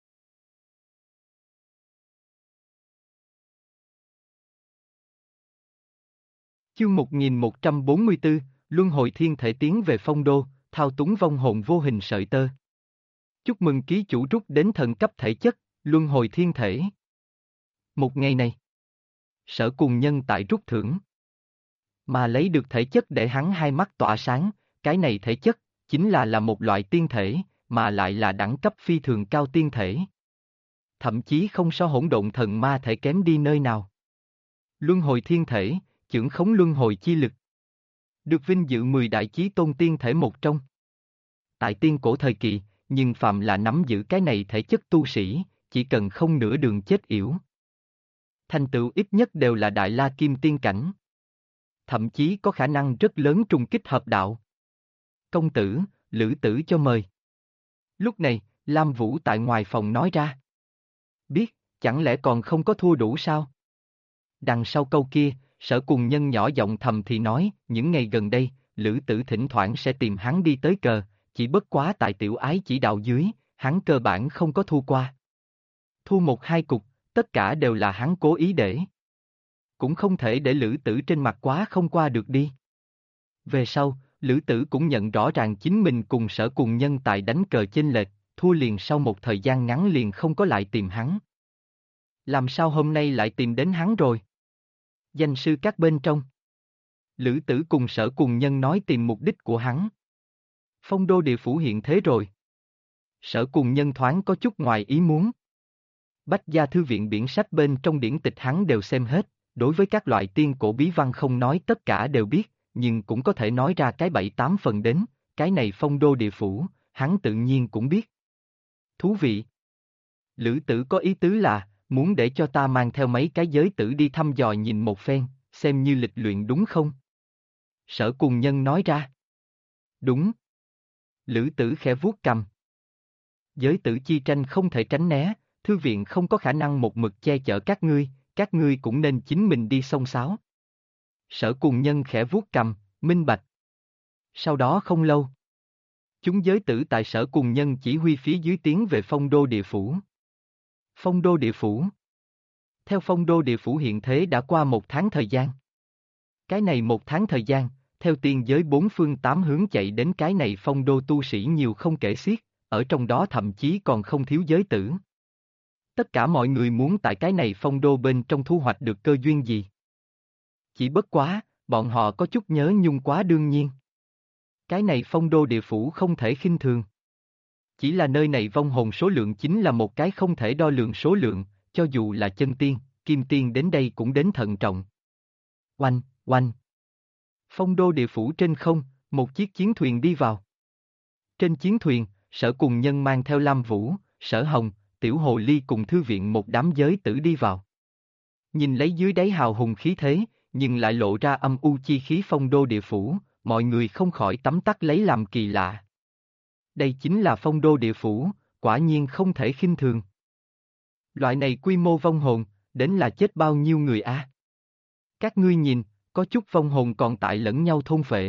Chương 1144, Luân hồi thiên thể tiến về phong đô, thao túng vong hồn vô hình sợi tơ. Chúc mừng ký chủ rút đến thần cấp thể chất, Luân hồi thiên thể. Một ngày này, Sở Cùng Nhân tại rút thưởng. Mà lấy được thể chất để hắn hai mắt tỏa sáng, cái này thể chất, chính là một loại tiên thể, mà lại là đẳng cấp phi thường cao tiên thể. Thậm chí không so hỗn độn thần ma thể kém đi nơi nào. Luân hồi thiên thể, chưởng khống luân hồi chi lực. Được vinh dự 10 đại chí tôn tiên thể một trong. Tại tiên cổ thời kỳ, nhưng phàm là nắm giữ cái này thể chất tu sĩ, chỉ cần không nửa đường chết yểu. Thành tựu ít nhất đều là đại la kim tiên cảnh. Thậm chí có khả năng rất lớn trùng kích hợp đạo. Công tử, lữ tử cho mời. Lúc này, Lam Vũ tại ngoài phòng nói ra. Biết, chẳng lẽ còn không có thua đủ sao? Đằng sau câu kia, Sở Cùng Nhân nhỏ giọng thầm thì nói, những ngày gần đây, Lữ Tử thỉnh thoảng sẽ tìm hắn đi tới cờ, chỉ bất quá tại tiểu ái chỉ đạo dưới, hắn cơ bản không có thua qua. Thua một hai cục, tất cả đều là hắn cố ý để. Cũng không thể để Lữ Tử trên mặt quá không qua được đi. Về sau, Lữ Tử cũng nhận rõ ràng chính mình cùng Sở Cùng Nhân tại đánh cờ chênh lệch, thua liền sau một thời gian ngắn liền không có lại tìm hắn. Làm sao hôm nay lại tìm đến hắn rồi? Danh sư các bên trong. Lữ Tử cùng Sở Cùng Nhân nói tìm mục đích của hắn. Phong đô địa phủ hiện thế rồi. Sở Cùng Nhân thoáng có chút ngoài ý muốn. Bách gia thư viện biển sách bên trong điển tịch hắn đều xem hết, đối với các loại tiên cổ bí văn không nói tất cả đều biết, nhưng cũng có thể nói ra cái 7-8 phần đến, cái này phong đô địa phủ, hắn tự nhiên cũng biết. Thú vị. Lữ Tử có ý tứ là, muốn để cho ta mang theo mấy cái giới tử đi thăm dò nhìn một phen, xem như lịch luyện đúng không? Sở Cùng Nhân nói ra. Đúng. Lữ Tử khẽ vuốt cằm. Giới tử chi tranh không thể tránh né, thư viện không có khả năng một mực che chở các ngươi cũng nên chính mình đi xông xáo. Sở Cùng Nhân khẽ vuốt cằm, minh bạch. Sau đó không lâu, chúng giới tử tại Sở Cùng Nhân chỉ huy phía dưới tiến về phong đô địa phủ. Phong đô địa phủ. Theo phong đô địa phủ hiện thế đã qua 1 tháng thời gian. Cái này 1 tháng thời gian, theo tiên giới 4 phương 8 hướng chạy đến cái này phong đô tu sĩ nhiều không kể xiết, ở trong đó thậm chí còn không thiếu giới tử. Tất cả mọi người muốn tại cái này phong đô bên trong thu hoạch được cơ duyên gì. Chỉ bất quá, bọn họ có chút nhớ nhung quá đương nhiên. Cái này phong đô địa phủ không thể khinh thường. Chỉ là nơi này vong hồn số lượng chính là một cái không thể đo lường số lượng, cho dù là chân tiên, kim tiên đến đây cũng đến thận trọng. Oanh, oanh. Phong đô địa phủ trên không, một chiếc chiến thuyền đi vào. Trên chiến thuyền, Sở Cùng Nhân mang theo Lam Vũ, Sở Hồng, Tiểu Hồ Ly cùng thư viện một đám giới tử đi vào. Nhìn lấy dưới đáy hào hùng khí thế, nhưng lại lộ ra âm u chi khí phong đô địa phủ, mọi người không khỏi tấm tắc lấy làm kỳ lạ. Đây chính là phong đô địa phủ, quả nhiên không thể khinh thường. Loại này quy mô vong hồn, đến là chết bao nhiêu người a? Các ngươi nhìn, có chút vong hồn còn tại lẫn nhau thôn phệ.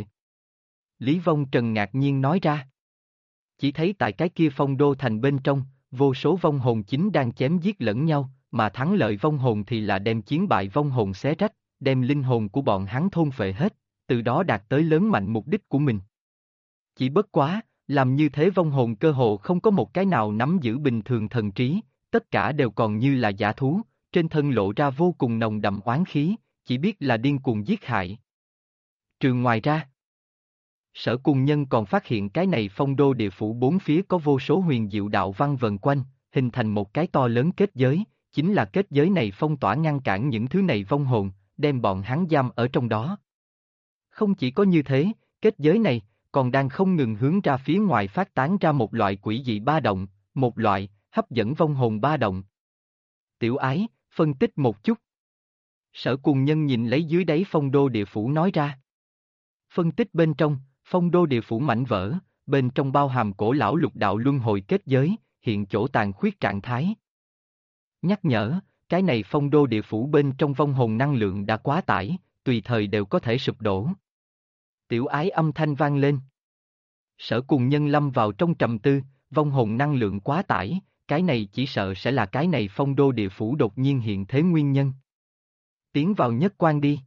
Lý Vong Trần ngạc nhiên nói ra. Chỉ thấy tại cái kia phong đô thành bên trong, vô số vong hồn chính đang chém giết lẫn nhau, mà thắng lợi vong hồn thì là đem chiến bại vong hồn xé rách, đem linh hồn của bọn hắn thôn phệ hết, từ đó đạt tới lớn mạnh mục đích của mình. Chỉ bất quá, làm như thế vong hồn cơ hồ không có một cái nào nắm giữ bình thường thần trí, tất cả đều còn như là giả thú, trên thân lộ ra vô cùng nồng đậm oán khí, chỉ biết là điên cuồng giết hại. Trường ngoài ra, Sở Cùng Nhân còn phát hiện cái này phong đô địa phủ bốn phía có vô số huyền diệu đạo văn vần quanh, hình thành một cái to lớn kết giới, chính là kết giới này phong tỏa ngăn cản những thứ này vong hồn, đem bọn hắn giam ở trong đó. Không chỉ có như thế, kết giới này còn đang không ngừng hướng ra phía ngoài phát tán ra một loại quỷ dị ba động, một loại hấp dẫn vong hồn ba động. Tiểu Ái, phân tích một chút. Sở Cùng Nhân nhìn lấy dưới đáy phong đô địa phủ nói ra. Phân tích bên trong, phong đô địa phủ mảnh vỡ, bên trong bao hàm cổ lão lục đạo luân hồi kết giới, hiện chỗ tàn khuyết trạng thái. Nhắc nhở, cái này phong đô địa phủ bên trong vong hồn năng lượng đã quá tải, tùy thời đều có thể sụp đổ. Tiểu Ái âm thanh vang lên. Sở Cùng Nhân lâm vào trong trầm tư, vong hồn năng lượng quá tải, cái này chỉ sợ sẽ là cái này phong đô địa phủ đột nhiên hiện thế nguyên nhân. Tiến vào nhất quan đi.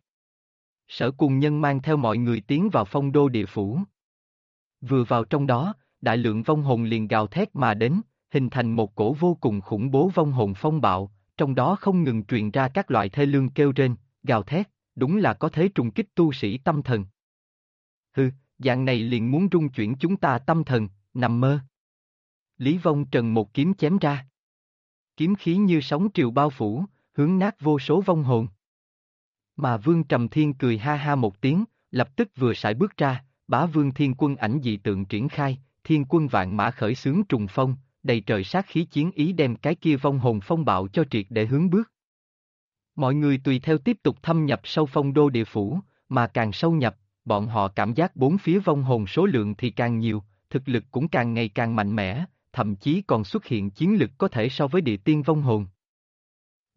Sở Cùng Nhân mang theo mọi người tiến vào phong đô địa phủ. Vừa vào trong đó, đại lượng vong hồn liền gào thét mà đến, hình thành một cổ vô cùng khủng bố vong hồn phong bạo, trong đó không ngừng truyền ra các loại thê lương kêu rên, gào thét, đúng là có thế trùng kích tu sĩ tâm thần. Hừ, dạng này liền muốn rung chuyển chúng ta tâm thần, nằm mơ. Lý Vong Trần một kiếm chém ra. Kiếm khí như sóng triều bao phủ, hướng nát vô số vong hồn. Mà Vương Trầm Thiên cười ha ha một tiếng, lập tức vừa sải bước ra, Bá Vương Thiên Quân ảnh dị tượng triển khai, Thiên Quân vạn mã khởi xướng trùng phong, đầy trời sát khí chiến ý đem cái kia vong hồn phong bạo cho triệt để hướng bước. Mọi người tùy theo tiếp tục thâm nhập sâu phong đô địa phủ, mà càng sâu nhập, bọn họ cảm giác bốn phía vong hồn số lượng thì càng nhiều, thực lực cũng càng ngày càng mạnh mẽ, thậm chí còn xuất hiện chiến lực có thể so với địa tiên vong hồn.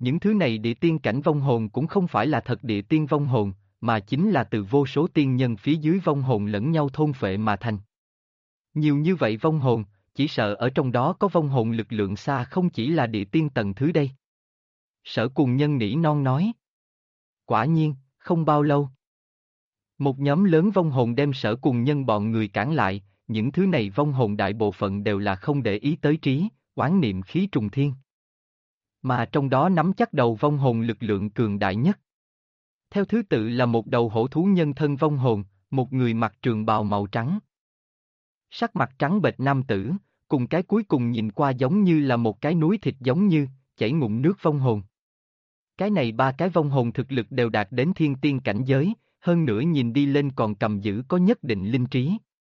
Những thứ này địa tiên cảnh vong hồn cũng không phải là thật địa tiên vong hồn, mà chính là từ vô số tiên nhân phía dưới vong hồn lẫn nhau thôn phệ mà thành. Nhiều như vậy vong hồn, chỉ sợ ở trong đó có vong hồn lực lượng xa không chỉ là địa tiên tầng thứ đây. Sở Cùng Nhân nỉ non nói. Quả nhiên, không bao lâu. Một nhóm lớn vong hồn đem Sở Cùng Nhân bọn người cản lại, những thứ này vong hồn đại bộ phận đều là không để ý tới trí, oán niệm khí trùng thiên. Mà trong đó nắm chắc đầu vong hồn lực lượng cường đại nhất. Theo thứ tự là một đầu hổ thú nhân thân vong hồn, một người mặc trường bào màu trắng. Sắc mặt trắng bệch nam tử, cùng cái cuối cùng nhìn qua giống như là một cái núi thịt giống như, chảy ngụm nước vong hồn. Cái này ba cái vong hồn thực lực đều đạt đến thiên tiên cảnh giới, hơn nữa nhìn đi lên còn cầm giữ có nhất định linh trí.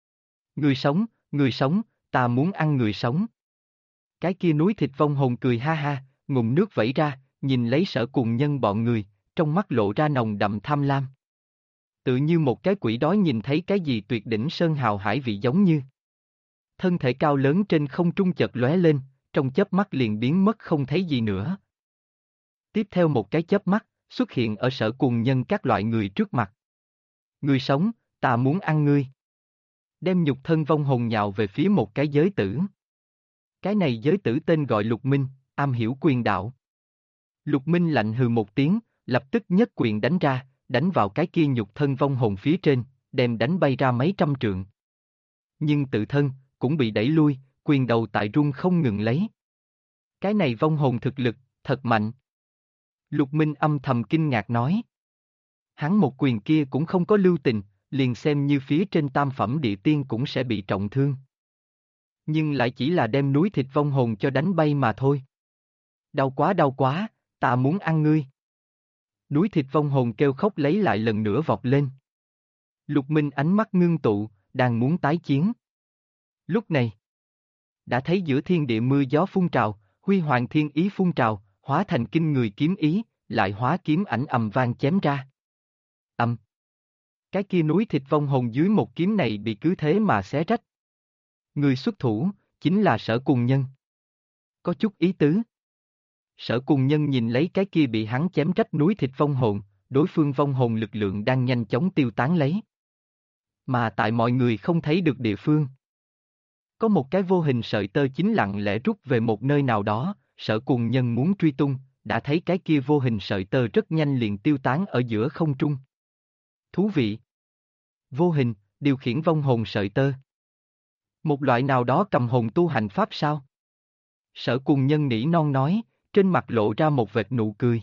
Người sống, ta muốn ăn người sống. Cái kia núi thịt vong hồn cười ha ha, ngụm nước vẩy ra, nhìn lấy Sở Cùng Nhân bọn người, trong mắt lộ ra nồng đậm tham lam. Tự như một cái quỷ đói nhìn thấy cái gì tuyệt đỉnh sơn hào hải vị giống như. Thân thể cao lớn trên không trung chợt lóe lên, trong chớp mắt liền biến mất không thấy gì nữa. Tiếp theo một cái chớp mắt, xuất hiện ở Sở Cùng Nhân các loại người trước mặt. Người sống, ta muốn ăn ngươi. Đem nhục thân vong hồn nhào về phía một cái giới tử. Cái này giới tử tên gọi Lục Minh, am hiểu quyền đạo. Lục Minh lạnh hừ một tiếng, lập tức nhất quyền đánh ra, đánh vào cái kia nhục thân vong hồn phía trên, đem đánh bay ra mấy trăm trượng. Nhưng tự thân, cũng bị đẩy lui, quyền đầu tại rung không ngừng lấy. Cái này vong hồn thực lực, thật mạnh. Lục Minh âm thầm kinh ngạc nói. Hắn một quyền kia cũng không có lưu tình, liền xem như phía trên tam phẩm địa tiên cũng sẽ bị trọng thương. Nhưng lại chỉ là đem núi thịt vong hồn cho đánh bay mà thôi. Đau quá, ta muốn ăn ngươi. Núi thịt vong hồn kêu khóc lấy lại lần nữa vọt lên. Lục Minh ánh mắt ngưng tụ, đang muốn tái chiến. Lúc này, đã thấy giữa thiên địa mưa gió phun trào, huy hoàng thiên ý phun trào, hóa thành kinh người kiếm ý, lại hóa kiếm ảnh ầm vang chém ra. Cái kia núi thịt vong hồn dưới một kiếm này bị cứ thế mà xé rách. Người xuất thủ, chính là Sở Cùng Nhân. Có chút ý tứ. Sở Cùng Nhân nhìn lấy cái kia bị hắn chém rách núi thịt vong hồn, đối phương vong hồn lực lượng đang nhanh chóng tiêu tán lấy. Mà tại mọi người không thấy được địa phương. Có một cái vô hình sợi tơ chính lặng lẽ rút về một nơi nào đó, Sở Cùng Nhân muốn truy tung, đã thấy cái kia vô hình sợi tơ rất nhanh liền tiêu tán ở giữa không trung. Thú vị. Vô hình, điều khiển vong hồn sợi tơ. Một loại nào đó cầm hồn tu hành pháp sao? Sở Cùng Nhân nỉ non nói, trên mặt lộ ra một vệt nụ cười.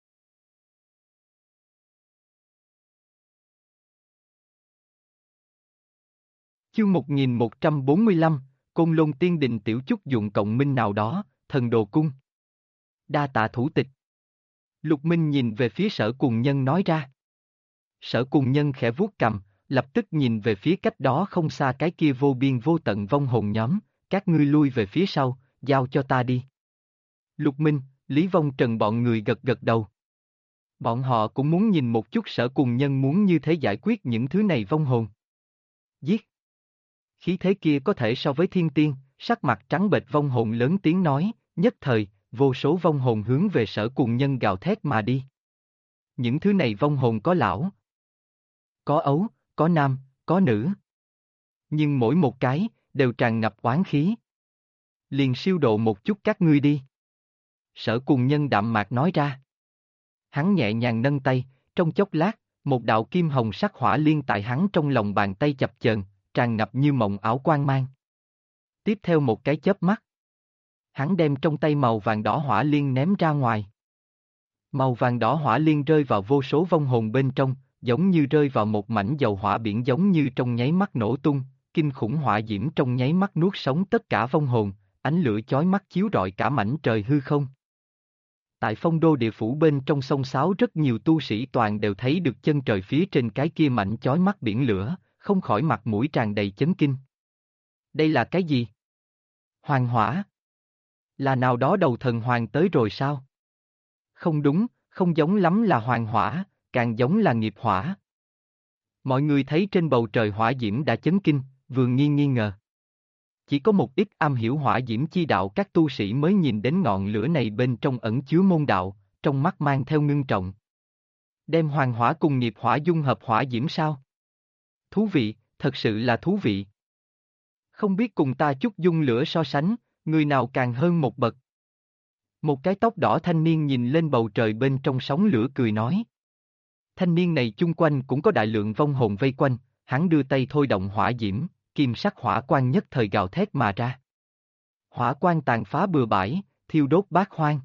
Chương 1145, Côn Lôn Tiên Đình tiểu chút dụng cộng minh nào đó, thần đồ cung. Đa tạ thủ tịch. Lục Minh nhìn về phía Sở Cùng Nhân nói ra. Sở Cùng Nhân khẽ vuốt cằm, lập tức nhìn về phía cách đó không xa cái kia vô biên vô tận vong hồn nhóm, các ngươi lui về phía sau, giao cho ta đi. Lục Minh, Lý Vong Trần bọn người gật gật đầu. Bọn họ cũng muốn nhìn một chút Sở Cùng Nhân muốn như thế giải quyết những thứ này vong hồn. Giết. Khí thế kia có thể so với thiên tiên, sắc mặt trắng bệch vong hồn lớn tiếng nói, nhất thời, vô số vong hồn hướng về Sở Cùng Nhân gào thét mà đi. Những thứ này vong hồn có lão, có ấu, có nam, có nữ. Nhưng mỗi một cái, đều tràn ngập oán khí. Liền siêu độ một chút các ngươi đi. Sở Cùng Nhân đạm mạc nói ra. Hắn nhẹ nhàng nâng tay, trong chốc lát, một đạo kim hồng sắc hỏa liên tại hắn trong lòng bàn tay chập chờn, tràn ngập như mộng ảo quang mang. Tiếp theo một cái chớp mắt, hắn đem trong tay màu vàng đỏ hỏa liên ném ra ngoài. Màu vàng đỏ hỏa liên rơi vào vô số vong hồn bên trong, giống như rơi vào một mảnh dầu hỏa biển giống như trong nháy mắt nổ tung, kinh khủng hỏa diễm trong nháy mắt nuốt sống tất cả vong hồn, ánh lửa chói mắt chiếu rọi cả mảnh trời hư không. Tại Phong Đô địa phủ bên trong sông Sáo rất nhiều tu sĩ toàn đều thấy được chân trời phía trên cái kia mảnh chói mắt biển lửa, không khỏi mặt mũi tràn đầy chấn kinh. Đây là cái gì? Hoàng hỏa? Là nào đó đầu thần hoàng tới rồi sao? Không đúng, không giống lắm là hoàng hỏa, càng giống là nghiệp hỏa. Mọi người thấy trên bầu trời hỏa diễm đã chấn kinh, vừa nghi ngờ. Chỉ có một ít am hiểu hỏa diễm chi đạo các tu sĩ mới nhìn đến ngọn lửa này bên trong ẩn chứa môn đạo, trong mắt mang theo ngưng trọng. Đem hoàng hỏa cùng nghiệp hỏa dung hợp hỏa diễm sao? Thú vị, thật sự là thú vị. Không biết cùng ta chút dung lửa so sánh, người nào càng hơn một bậc. Một cái tóc đỏ thanh niên nhìn lên bầu trời bên trong sóng lửa cười nói. Thanh niên này chung quanh cũng có đại lượng vong hồn vây quanh, hắn đưa tay thôi động hỏa diễm, kim sắc hỏa quang nhất thời gào thét mà ra. Hỏa quang tàn phá bừa bãi, thiêu đốt bát hoang.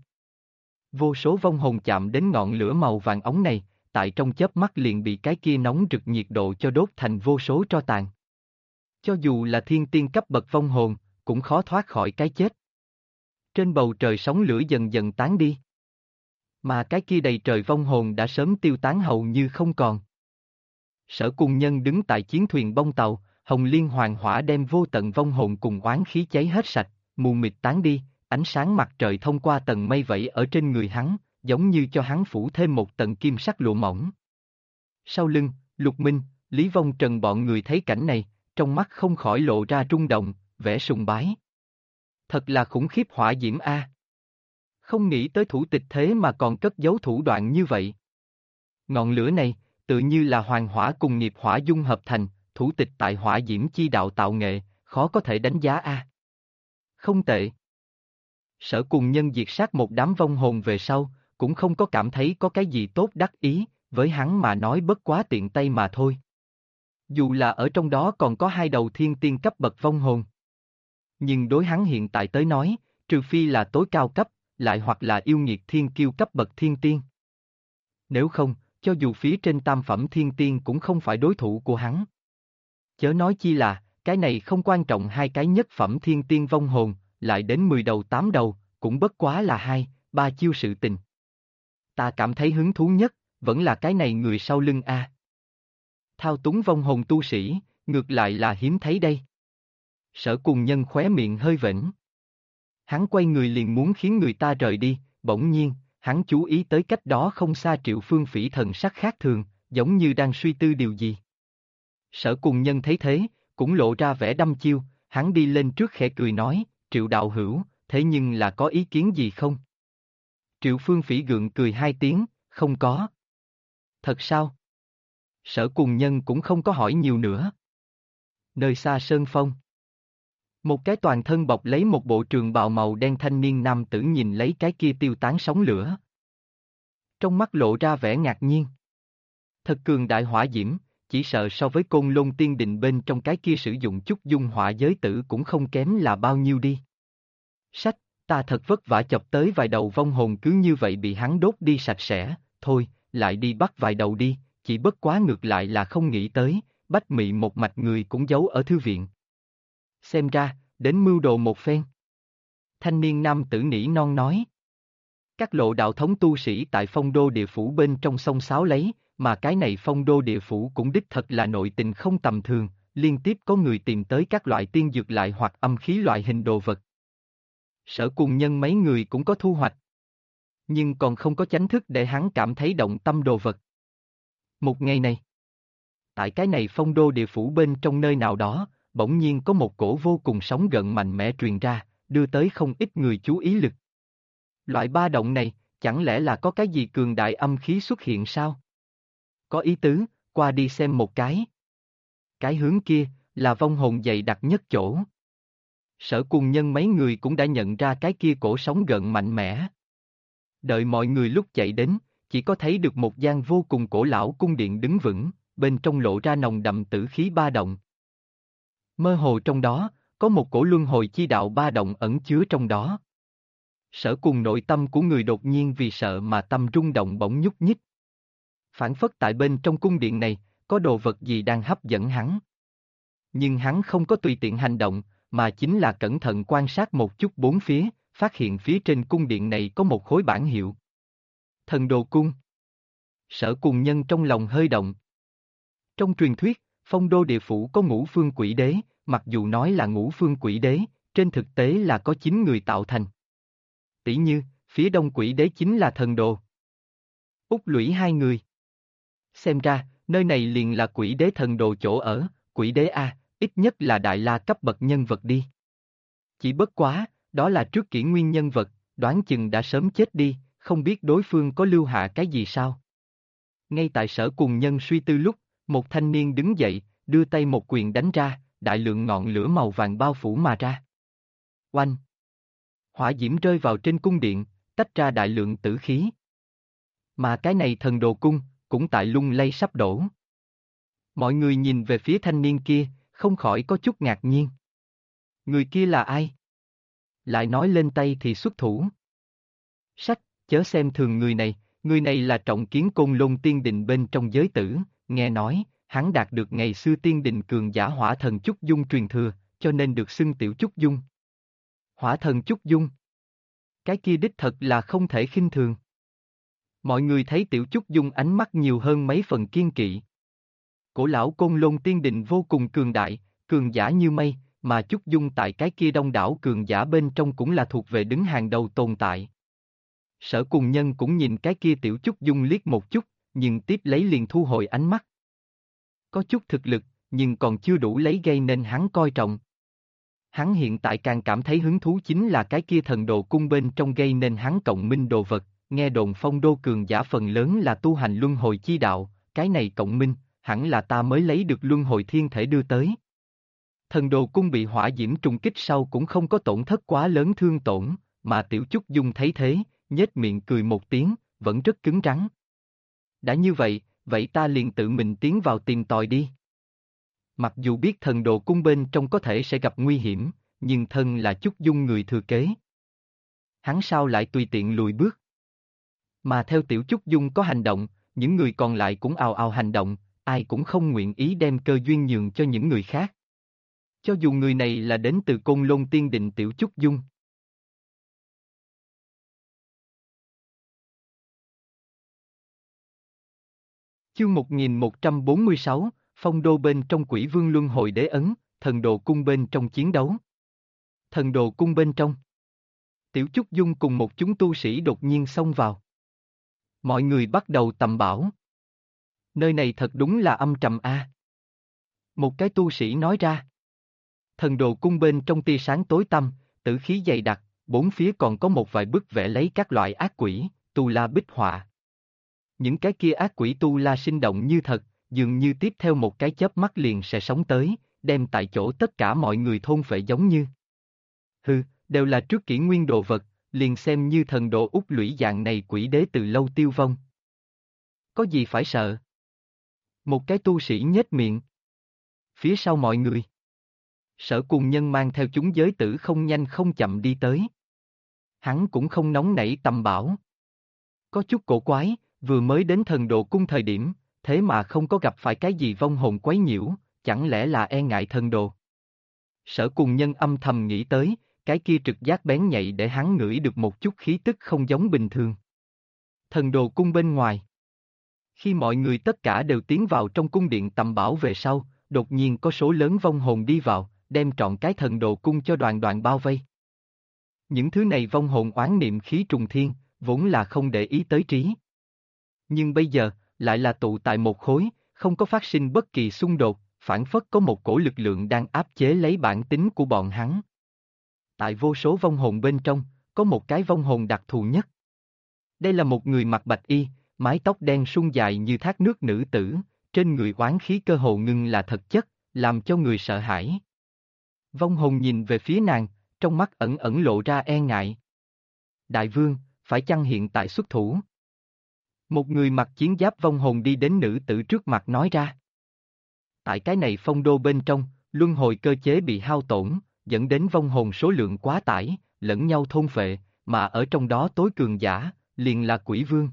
Vô số vong hồn chạm đến ngọn lửa màu vàng óng này, tại trong chớp mắt liền bị cái kia nóng rực nhiệt độ cho đốt thành vô số tro tàn. Cho dù là thiên tiên cấp bậc vong hồn, cũng khó thoát khỏi cái chết. Trên bầu trời sóng lửa dần dần tán đi. Mà cái kia đầy trời vong hồn đã sớm tiêu tán hầu như không còn. Sở Cùng Nhân đứng tại chiến thuyền bông tàu, Hồng Liên Hoàng Hỏa đem vô tận vong hồn cùng oán khí cháy hết sạch, mù mịt tán đi, ánh sáng mặt trời thông qua tầng mây vẩy ở trên người hắn, giống như cho hắn phủ thêm một tầng kim sắc lụa mỏng. Sau lưng, Lục Minh, Lý Vong Trần bọn người thấy cảnh này, trong mắt không khỏi lộ ra rung động, vẻ sùng bái. Thật là khủng khiếp hỏa diễm a. Không nghĩ tới thủ tịch thế mà còn cất giấu thủ đoạn như vậy. Ngọn lửa này, tự như là hoàng hỏa cùng nghiệp hỏa dung hợp thành, thủ tịch tại hỏa diễm chi đạo tạo nghệ, khó có thể đánh giá a. Không tệ. Sở Cùng Nhân diệt sát một đám vong hồn về sau, cũng không có cảm thấy có cái gì tốt đắc ý, với hắn mà nói bất quá tiện tay mà thôi. Dù là ở trong đó còn có hai đầu thiên tiên cấp bậc vong hồn. Nhưng đối hắn hiện tại tới nói, trừ phi là tối cao cấp, lại hoặc là yêu nghiệt thiên kiêu cấp bậc thiên tiên. Nếu không, cho dù phía trên tam phẩm thiên tiên cũng không phải đối thủ của hắn. Chớ nói chi là, cái này không quan trọng hai cái nhất phẩm thiên tiên vong hồn, lại đến 10 đầu 8 đầu, cũng bất quá là 2, 3 chiêu sự tình. Ta cảm thấy hứng thú nhất, vẫn là cái này người sau lưng a. Thao túng vong hồn tu sĩ, ngược lại là hiếm thấy đây. Sở Cùng Nhân khóe miệng hơi vểnh. Hắn quay người liền muốn khiến người ta rời đi, bỗng nhiên, hắn chú ý tới cách đó không xa Triệu Phương Phỉ thần sắc khác thường, giống như đang suy tư điều gì. Sở Cùng Nhân thấy thế, cũng lộ ra vẻ đăm chiêu, hắn đi lên trước khẽ cười nói, Triệu đạo hữu, thế nhưng là có ý kiến gì không? Triệu Phương Phỉ gượng cười hai tiếng, không có. Thật sao? Sở Cùng Nhân cũng không có hỏi nhiều nữa. Nơi xa sơn phong. Một cái toàn thân bọc lấy một bộ trường bào màu đen thanh niên nam tử nhìn lấy cái kia tiêu tán sóng lửa. Trong mắt lộ ra vẻ ngạc nhiên. Thật cường đại hỏa diễm, chỉ sợ so với Côn Lôn Tiên Đình bên trong cái kia sử dụng chút dung hỏa giới tử cũng không kém là bao nhiêu đi. Sách, ta thật vất vả chọc tới vài đầu vong hồn cứ như vậy bị hắn đốt đi sạch sẽ, thôi, lại đi bắt vài đầu đi, chỉ bất quá ngược lại là không nghĩ tới, Bách Mị một mạch người cũng giấu ở thư viện. Xem ra, đến mưu đồ một phen. Thanh niên nam tử nỉ non nói. Các lộ đạo thống tu sĩ tại phong đô địa phủ bên trong sông sáo lấy, mà cái này phong đô địa phủ cũng đích thật là nội tình không tầm thường, liên tiếp có người tìm tới các loại tiên dược lại hoặc âm khí loại hình đồ vật. Sở Cùng Nhân mấy người cũng có thu hoạch. Nhưng còn không có chánh thức để hắn cảm thấy động tâm đồ vật. Một ngày này, tại cái này phong đô địa phủ bên trong nơi nào đó, bỗng nhiên có một cổ vô cùng sóng gợn mạnh mẽ truyền ra, đưa tới không ít người chú ý lực. Loại ba động này, chẳng lẽ là có cái gì cường đại âm khí xuất hiện sao? Có ý tứ, qua đi xem một cái. Cái hướng kia, là vong hồn dày đặc nhất chỗ. Sở Cùng Nhân mấy người cũng đã nhận ra cái kia cổ sóng gợn mạnh mẽ. Đợi mọi người lúc chạy đến, chỉ có thấy được một gian vô cùng cổ lão cung điện đứng vững, bên trong lộ ra nồng đậm tử khí ba động. Mơ hồ trong đó, có một cổ luân hồi chi đạo ba động ẩn chứa trong đó. Sở Cùng nội tâm của người đột nhiên vì sợ mà tâm rung động bỗng nhúc nhích. Phản phất tại bên trong cung điện này, có đồ vật gì đang hấp dẫn hắn. Nhưng hắn không có tùy tiện hành động, mà chính là cẩn thận quan sát một chút bốn phía, phát hiện phía trên cung điện này có một khối bảng hiệu. Thần Đồ Cung. Sở Cùng Nhân trong lòng hơi động. Trong truyền thuyết, phong đô địa phủ có ngũ phương quỷ đế, mặc dù nói là ngũ phương quỷ đế, trên thực tế là có 9 người tạo thành. Tỷ như, phía đông quỷ đế chính là thần đồ. Úc Lũy 2 người. Xem ra, nơi này liền là quỷ đế thần đồ chỗ ở, quỷ đế A, ít nhất là đại la cấp bậc nhân vật đi. Chỉ bất quá, đó là trước kỷ nguyên nhân vật, đoán chừng đã sớm chết đi, không biết đối phương có lưu hạ cái gì sao? Ngay tại Sở Cùng Nhân suy tư lúc, một thanh niên đứng dậy, đưa tay một quyền đánh ra, đại lượng ngọn lửa màu vàng bao phủ mà ra. Oanh! Hỏa diễm rơi vào trên cung điện, tách ra đại lượng tử khí. Mà cái này thần đồ cung, cũng tại lung lay sắp đổ. Mọi người nhìn về phía thanh niên kia, không khỏi có chút ngạc nhiên. Người kia là ai? Lại nói lên tay thì xuất thủ. Sách, chớ xem thường người này là trọng kiến Côn Lôn tiên đình bên trong giới tử, nghe nói, hắn đạt được ngày xưa tiên đình cường giả hỏa thần Chúc Dung truyền thừa, cho nên được xưng Tiểu Chúc Dung. Hỏa thần Chúc Dung. Cái kia đích thật là không thể khinh thường. Mọi người thấy Tiểu Chúc Dung ánh mắt nhiều hơn mấy phần kiên kỵ. Cổ lão Côn Lôn tiên đình vô cùng cường đại, cường giả như mây, mà Chúc Dung tại cái kia đông đảo cường giả bên trong cũng là thuộc về đứng hàng đầu tồn tại. Sở Cùng Nhân cũng nhìn cái kia Tiểu Chúc Dung liếc một chút, nhưng tiếp lấy liền thu hồi ánh mắt. Có chút thực lực, nhưng còn chưa đủ lấy gây nên hắn coi trọng. Hắn hiện tại càng cảm thấy hứng thú chính là cái kia thần đồ cung bên trong gây nên hắn cộng minh đồ vật, nghe đồn Phong Đô cường giả phần lớn là tu hành luân hồi chi đạo, cái này cộng minh, hẳn là ta mới lấy được luân hồi thiên thể đưa tới. Thần đồ cung bị hỏa diễm trùng kích sau cũng không có tổn thất quá lớn thương tổn, mà Tiểu Chúc Dung thấy thế, nhếch miệng cười một tiếng, vẫn rất cứng rắn. Đã như vậy, vậy ta liền tự mình tiến vào tìm tòi đi. Mặc dù biết thần đồ cung bên trong có thể sẽ gặp nguy hiểm, nhưng thân là Chúc Dung người thừa kế. Hắn sao lại tùy tiện lùi bước. Mà theo Tiểu Chúc Dung có hành động, những người còn lại cũng ào ào hành động, ai cũng không nguyện ý đem cơ duyên nhường cho những người khác. Cho dù người này là đến từ Côn Lôn tiên định Tiểu Chúc Dung. Chương 1146, Phong Đô bên trong Quỷ Vương Luân Hồi Đế Ấn, thần đồ cung bên trong chiến đấu. Thần đồ cung bên trong. Tiểu Chúc Dung cùng một chúng tu sĩ đột nhiên xông vào. Mọi người bắt đầu tầm bảo. Nơi này thật đúng là âm trầm a. Một cái tu sĩ nói ra. Thần đồ cung bên trong tia sáng tối tăm, tử khí dày đặc, bốn phía còn có một vài bức vẽ lấy các loại ác quỷ, tu la bích họa. Những cái kia ác quỷ tu la sinh động như thật, dường như tiếp theo một cái chớp mắt liền sẽ sống tới, đem tại chỗ tất cả mọi người thôn phệ giống như. Hừ, đều là trước kỷ nguyên đồ vật, liền xem như thần đồ út lũy dạng này quỷ đế từ lâu tiêu vong. Có gì phải sợ? Một cái tu sĩ nhếch miệng. Phía sau mọi người. Sở Cùng Nhân mang theo chúng giới tử không nhanh không chậm đi tới. Hắn cũng không nóng nảy tầm bảo. Có chút cổ quái, vừa mới đến thần đồ cung thời điểm, thế mà không có gặp phải cái gì vong hồn quấy nhiễu, chẳng lẽ là e ngại thần đồ. Sở Cùng Nhân âm thầm nghĩ tới, cái kia trực giác bén nhạy để hắn ngửi được một chút khí tức không giống bình thường. Thần đồ cung bên ngoài. Khi mọi người tất cả đều tiến vào trong cung điện tầm bảo về sau, đột nhiên có số lớn vong hồn đi vào, đem trọn cái thần đồ cung cho đoàn đoàn bao vây. Những thứ này vong hồn oán niệm khí trùng thiên, vốn là không để ý tới trí. Nhưng bây giờ, lại là tụ tại một khối, không có phát sinh bất kỳ xung đột, phản phất có một cổ lực lượng đang áp chế lấy bản tính của bọn hắn. Tại vô số vong hồn bên trong, có một cái vong hồn đặc thù nhất. Đây là một người mặc bạch y, mái tóc đen sung dài như thác nước nữ tử, trên người oán khí cơ hồ ngưng là thật chất, làm cho người sợ hãi. Vong hồn nhìn về phía nàng, trong mắt ẩn ẩn lộ ra e ngại. Đại vương, phải chăng hiện tại xuất thủ? Một người mặc chiến giáp vong hồn đi đến nữ tử trước mặt nói ra. Tại cái này phong đô bên trong, luân hồi cơ chế bị hao tổn, dẫn đến vong hồn số lượng quá tải, lẫn nhau thôn phệ, mà ở trong đó tối cường giả, liền là quỷ vương.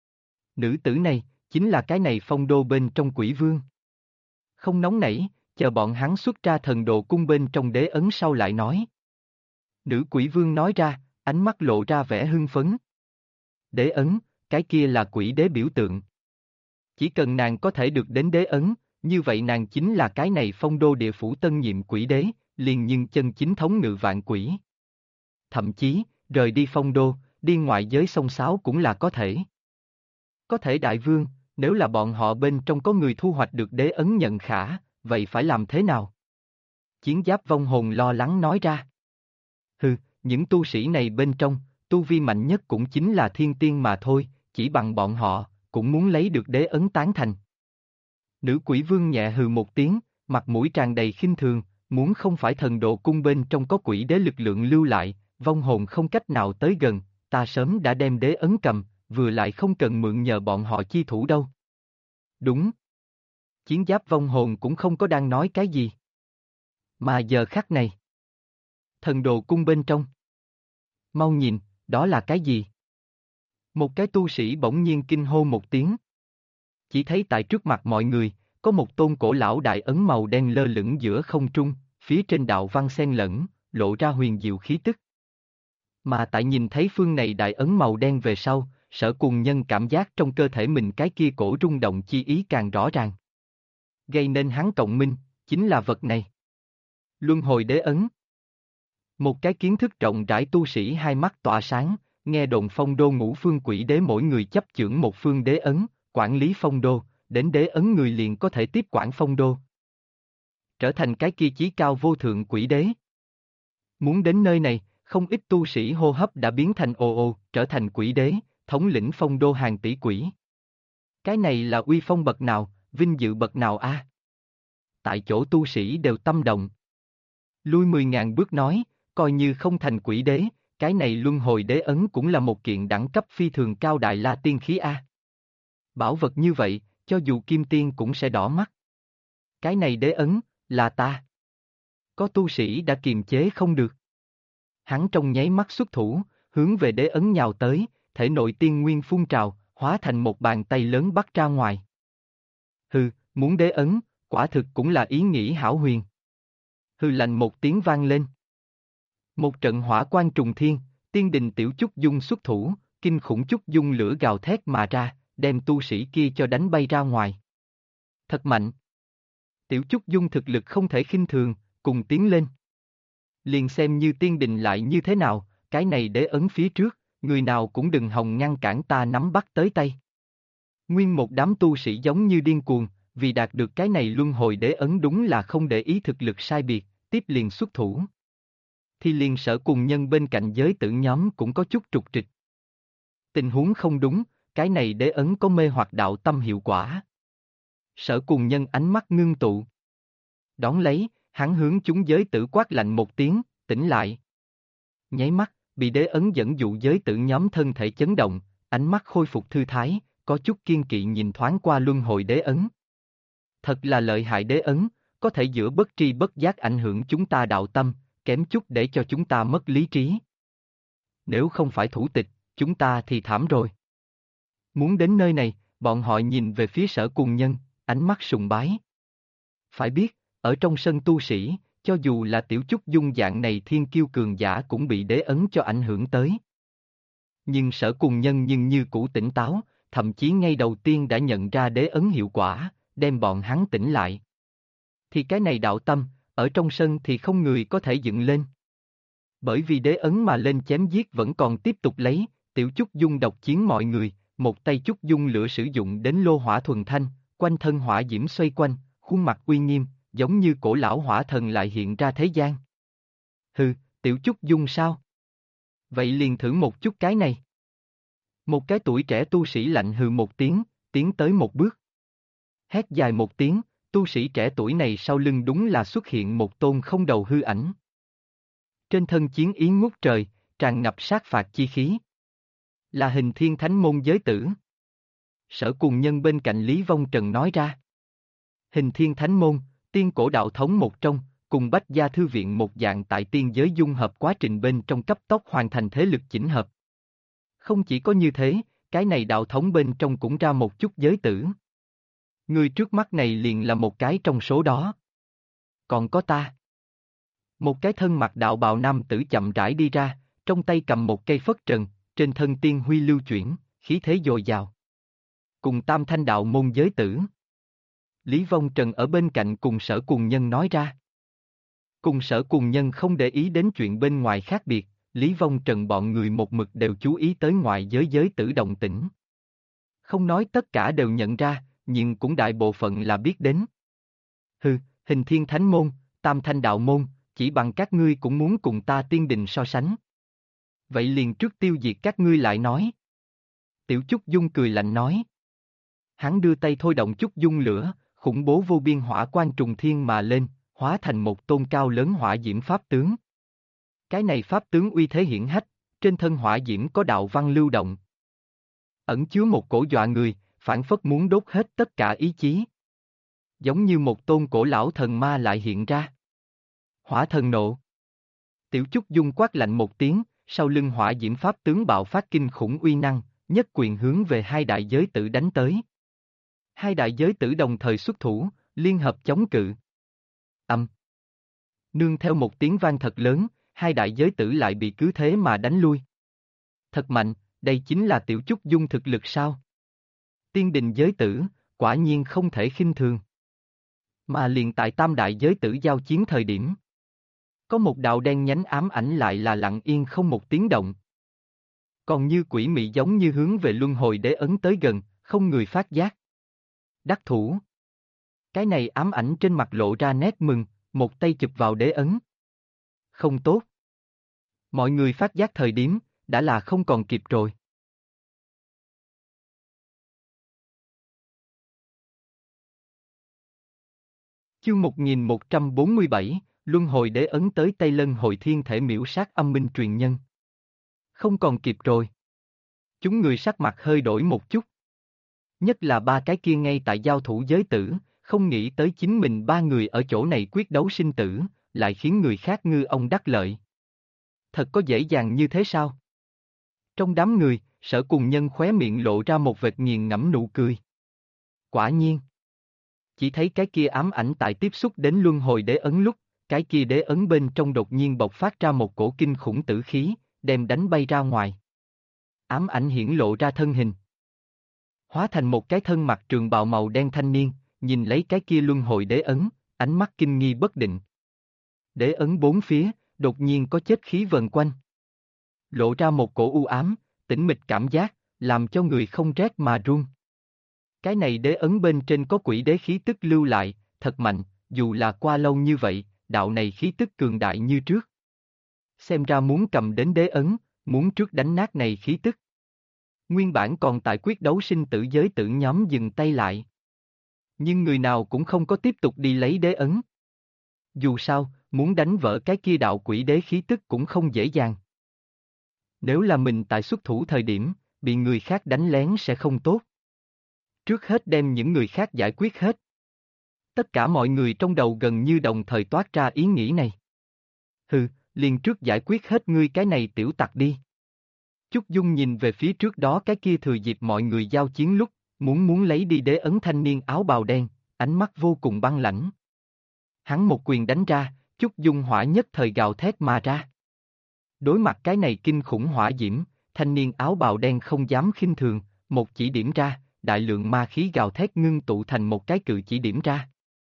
Nữ tử này, chính là cái này phong đô bên trong quỷ vương. Không nóng nảy, chờ bọn hắn xuất ra thần đồ cung bên trong đế ấn sau lại nói. Nữ quỷ vương nói ra, ánh mắt lộ ra vẻ hưng phấn. Đế ấn, cái kia là quỷ đế biểu tượng. Chỉ cần nàng có thể được đến đế ấn, như vậy nàng chính là cái này phong đô địa phủ tân nhiệm quỷ đế, liền nhưng chân chính thống ngự vạn quỷ. Thậm chí, rời đi phong đô, đi ngoại giới sông sáo cũng là có thể. Có thể đại vương, nếu là bọn họ bên trong có người thu hoạch được đế ấn nhận khả, vậy phải làm thế nào? Chiến giáp vong hồn lo lắng nói ra. Hừ, những tu sĩ này bên trong, tu vi mạnh nhất cũng chính là thiên tiên mà thôi, chỉ bằng bọn họ, cũng muốn lấy được đế ấn tán thành. Nữ quỷ vương nhẹ hừ một tiếng, mặt mũi tràn đầy khinh thường, muốn không phải thần độ cung bên trong có quỷ đế lực lượng lưu lại, vong hồn không cách nào tới gần, ta sớm đã đem đế ấn cầm, vừa lại không cần mượn nhờ bọn họ chi thủ đâu. Đúng. Chiến giáp vong hồn cũng không có đang nói cái gì. Mà giờ khắc này. Thần đồ cung bên trong. Mau nhìn, đó là cái gì? Một cái tu sĩ bỗng nhiên kinh hô một tiếng. Chỉ thấy tại trước mặt mọi người, có một tôn cổ lão đại ấn màu đen lơ lửng giữa không trung, phía trên đạo văn xen lẫn, lộ ra huyền diệu khí tức. Mà tại nhìn thấy phương này đại ấn màu đen về sau, Sở Cùng Nhân cảm giác trong cơ thể mình cái kia cổ rung động chi ý càng rõ ràng. Gây nên hắn cộng minh, chính là vật này. Luân hồi đế ấn. Một cái kiến thức rộng rãi tu sĩ hai mắt tỏa sáng, nghe đồn phong đô ngũ phương quỷ đế mỗi người chấp chưởng một phương đế ấn, quản lý phong đô, đến đế ấn người liền có thể tiếp quản phong đô. Trở thành cái kia chí cao vô thượng quỷ đế. Muốn đến nơi này, không ít tu sĩ hô hấp đã biến thành ồ ồ, trở thành quỷ đế, thống lĩnh phong đô hàng tỷ quỷ. Cái này là uy phong bậc nào, vinh dự bậc nào a? Tại chỗ tu sĩ đều tâm động. Lui 10.000 bước nói, coi như không thành quỷ đế, cái này luân hồi đế ấn cũng là một kiện đẳng cấp phi thường cao đại la tiên khí a. Bảo vật như vậy, cho dù kim tiên cũng sẽ đỏ mắt. Cái này đế ấn, là ta. Có tu sĩ đã kiềm chế không được. Hắn trong nháy mắt xuất thủ, hướng về đế ấn nhào tới, thể nội tiên nguyên phun trào, hóa thành một bàn tay lớn bắt ra ngoài. Hừ, muốn đế ấn, quả thực cũng là ý nghĩ hão huyền. Hừ lạnh một tiếng vang lên. Một trận hỏa quang trùng thiên, tiên đình tiểu trúc dung xuất thủ, kinh khủng trúc dung lửa gào thét mà ra, đem tu sĩ kia cho đánh bay ra ngoài. Thật mạnh. Tiểu trúc dung thực lực không thể khinh thường, cùng tiến lên. Liền xem như tiên đình lại như thế nào, cái này đế ấn phía trước, người nào cũng đừng hòng ngăn cản ta nắm bắt tới tay. Nguyên một đám tu sĩ giống như điên cuồng, vì đạt được cái này luân hồi đế ấn đúng là không để ý thực lực sai biệt, tiếp liền xuất thủ. Thì liền Sở Cùng Nhân bên cạnh giới tử nhóm cũng có chút trục trịch. Tình huống không đúng, cái này đế ấn có mê hoặc đạo tâm hiệu quả. Sở Cùng Nhân ánh mắt ngưng tụ. Đón lấy, hắn hướng chúng giới tử quát lạnh một tiếng, tỉnh lại. Nháy mắt, bị đế ấn dẫn dụ giới tử nhóm thân thể chấn động, ánh mắt khôi phục thư thái, có chút kiên kỵ nhìn thoáng qua luân hồi đế ấn. Thật là lợi hại đế ấn, có thể giữa bất tri bất giác ảnh hưởng chúng ta đạo tâm, kém chút để cho chúng ta mất lý trí. Nếu không phải thủ tịch, chúng ta thì thảm rồi. Muốn đến nơi này, bọn họ nhìn về phía Sở Cùng Nhân, ánh mắt sùng bái. Phải biết, ở trong sân tu sĩ, cho dù là tiểu trúc dung dạng này thiên kiêu cường giả cũng bị đế ấn cho ảnh hưởng tới. Nhưng Sở Cùng Nhân nhưng như cũ tỉnh táo, thậm chí ngay đầu tiên đã nhận ra đế ấn hiệu quả, đem bọn hắn tỉnh lại. Thì cái này đạo tâm, ở trong sân thì không người có thể dựng lên. Bởi vì đế ấn mà lên chém giết vẫn còn tiếp tục lấy, tiểu trúc dung độc chiến mọi người, một tay trúc dung lửa sử dụng đến lô hỏa thuần thanh, quanh thân hỏa diễm xoay quanh, khuôn mặt uy nghiêm, giống như cổ lão hỏa thần lại hiện ra thế gian. Hừ, tiểu trúc dung sao? Vậy liền thử một chút cái này. Một cái tuổi trẻ tu sĩ lạnh hừ một tiếng, tiến tới một bước. Hét dài một tiếng, tu sĩ trẻ tuổi này sau lưng đúng là xuất hiện một tôn không đầu hư ảnh. Trên thân chiến ý ngút trời, tràn ngập sát phạt chi khí. Là Hình Thiên Thánh Môn giới tử. Sở Cùng Nhân bên cạnh Lý Vong Trần nói ra. Hình Thiên Thánh Môn, tiên cổ đạo thống một trong, cùng Bách Gia Thư Viện một dạng tại tiên giới dung hợp quá trình bên trong cấp tốc hoàn thành thế lực chỉnh hợp. Không chỉ có như thế, cái này đạo thống bên trong cũng ra một chút giới tử. Người trước mắt này liền là một cái trong số đó. Còn có ta. Một cái thân mặc đạo bào nam tử chậm rãi đi ra, trong tay cầm một cây phất trần, trên thân tiên huy lưu chuyển, khí thế dồi dào. Cùng Tam Thanh đạo môn giới tử. Lý Vong Trần ở bên cạnh cùng Sở Cùng Nhân nói ra. Cùng Sở Cùng Nhân không để ý đến chuyện bên ngoài khác biệt, Lý Vong Trần bọn người một mực đều chú ý tới ngoại giới giới tử động tĩnh. Không nói tất cả đều nhận ra, nhưng cũng đại bộ phận là biết đến. Hừ, Hình Thiên Thánh Môn, Tam Thanh đạo môn, chỉ bằng các ngươi cũng muốn cùng ta tiên đình so sánh. Vậy liền trước tiêu diệt các ngươi lại nói. Tiểu Chúc Dung cười lạnh nói. Hắn đưa tay thôi động Chúc Dung lửa, khủng bố vô biên hỏa quang trùng thiên mà lên, hóa thành một tôn cao lớn hỏa diễm pháp tướng. Cái này pháp tướng uy thế hiển hách, trên thân hỏa diễm có đạo văn lưu động. Ẩn chứa một cổ dọa người, phảng phất muốn đốt hết tất cả ý chí. Giống như một tôn cổ lão thần ma lại hiện ra. Hỏa thần nộ. Tiểu Chúc Dung quát lạnh một tiếng, sau lưng hỏa diễm pháp tướng bạo phát kinh khủng uy năng, nhất quyền hướng về hai đại giới tử đánh tới. Hai đại giới tử đồng thời xuất thủ, liên hợp chống cự. Âm. Nương theo một tiếng vang thật lớn, hai đại giới tử lại bị cứ thế mà đánh lui. Thật mạnh, đây chính là Tiểu Chúc Dung thực lực sao? Tiên đình giới tử, quả nhiên không thể khinh thường. Mà liền tại tam đại giới tử giao chiến thời điểm. Có một đạo đen nhánh ám ảnh lại là lặng yên không một tiếng động. Còn như quỷ mị giống như hướng về luân hồi đế ấn tới gần, không người phát giác. Đắc thủ. Cái này ám ảnh trên mặt lộ ra nét mừng, một tay chụp vào đế ấn. Không tốt. Mọi người phát giác thời điểm, đã là không còn kịp rồi. Chương 1147, Luân hồi đế ấn tới Tây Lân Hồi Thiên thể miễu sát âm minh truyền nhân. Không còn kịp rồi. Chúng người sắc mặt hơi đổi một chút. Nhất là ba cái kia ngay tại giao thủ giới tử, không nghĩ tới chính mình ba người ở chỗ này quyết đấu sinh tử, lại khiến người khác ngư ông đắc lợi. Thật có dễ dàng như thế sao? Trong đám người, Sở Cùng Nhân khóe miệng lộ ra một vệt nghiền ngẫm nụ cười. Quả nhiên. Chỉ thấy cái kia ám ảnh tại tiếp xúc đến luân hồi đế ấn lúc, cái kia đế ấn bên trong đột nhiên bộc phát ra một cổ kinh khủng tử khí, đem đánh bay ra ngoài. Ám ảnh hiển lộ ra thân hình. Hóa thành một cái thân mặc trường bào màu đen thanh niên, nhìn lấy cái kia luân hồi đế ấn, ánh mắt kinh nghi bất định. Đế ấn bốn phía, đột nhiên có chết khí vần quanh. Lộ ra một cổ u ám, tĩnh mịch cảm giác, làm cho người không rét mà run. Cái này đế ấn bên trên có quỷ đế khí tức lưu lại, thật mạnh, dù là qua lâu như vậy, đạo này khí tức cường đại như trước. Xem ra muốn cầm đến đế ấn, muốn trước đánh nát này khí tức. Nguyên bản còn tại quyết đấu sinh tử giới tử nhóm dừng tay lại. Nhưng người nào cũng không có tiếp tục đi lấy đế ấn. Dù sao, muốn đánh vỡ cái kia đạo quỷ đế khí tức cũng không dễ dàng. Nếu là mình tại xuất thủ thời điểm, bị người khác đánh lén sẽ không tốt. Trước hết đem những người khác giải quyết hết. Tất cả mọi người trong đầu gần như đồng thời toát ra ý nghĩ này. Hừ, liền trước giải quyết hết ngươi cái này tiểu tặc đi. Chúc Dung nhìn về phía trước đó cái kia thừa dịp mọi người giao chiến lúc, muốn lấy đi đế ấn thanh niên áo bào đen, ánh mắt vô cùng băng lãnh. Hắn một quyền đánh ra, Chúc Dung hỏa nhất thời gào thét mà ra. Đối mặt cái này kinh khủng hỏa diễm, thanh niên áo bào đen không dám khinh thường, một chỉ điểm ra, đại lượng ma khí gào thét ngưng tụ thành một cái cự chỉ điểm ra.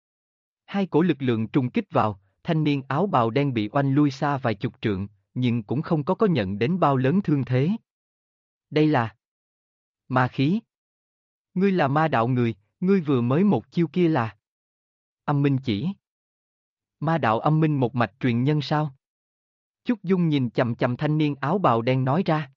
Hai cổ lực lượng trùng kích vào, thanh niên áo bào đen bị oanh lui xa vài chục trượng, nhưng cũng không có nhận đến bao lớn thương thế. Đây là ma khí. Ngươi là ma đạo người, ngươi vừa mới một chiêu kia là âm minh chỉ. Ma đạo âm minh một mạch truyền nhân sao? Chúc Dung nhìn chầm chầm thanh niên áo bào đen nói ra.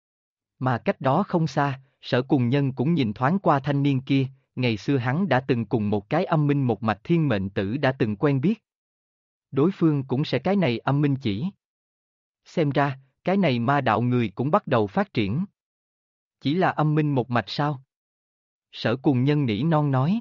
Mà cách đó không xa, Sở Cùng Nhân cũng nhìn thoáng qua thanh niên kia, ngày xưa hắn đã từng cùng một cái âm minh một mạch thiên mệnh tử đã từng quen biết. Đối phương cũng sẽ cái này âm minh chỉ. Xem ra, cái này ma đạo người cũng bắt đầu phát triển. Chỉ là âm minh một mạch sao? Sở Cùng Nhân nỉ non nói.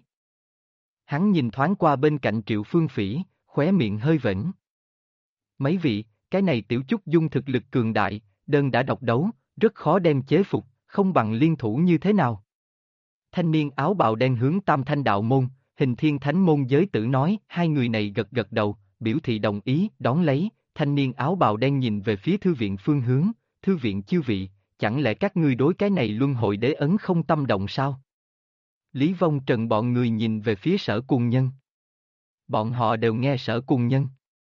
Hắn nhìn thoáng qua bên cạnh Triệu Phương Phỉ, khóe miệng hơi vểnh. Mấy vị, cái này Tiểu Chúc Dung thực lực cường đại, đơn đã độc đấu, rất khó đem chế phục, không bằng liên thủ như thế nào. Thanh niên áo bào đen hướng Tam Thanh đạo môn, Hình Thiên Thánh môn giới tử nói, hai người này gật gật đầu, biểu thị đồng ý, đón lấy, thanh niên áo bào đen nhìn về phía thư viện phương hướng, thư viện chư vị, chẳng lẽ các ngươi đối cái này luân hồi đế ấn không tâm động sao? Lý Vong Trần bọn người nhìn về phía Sở Cùng Nhân. Bọn họ đều nghe Sở Cùng Nhân.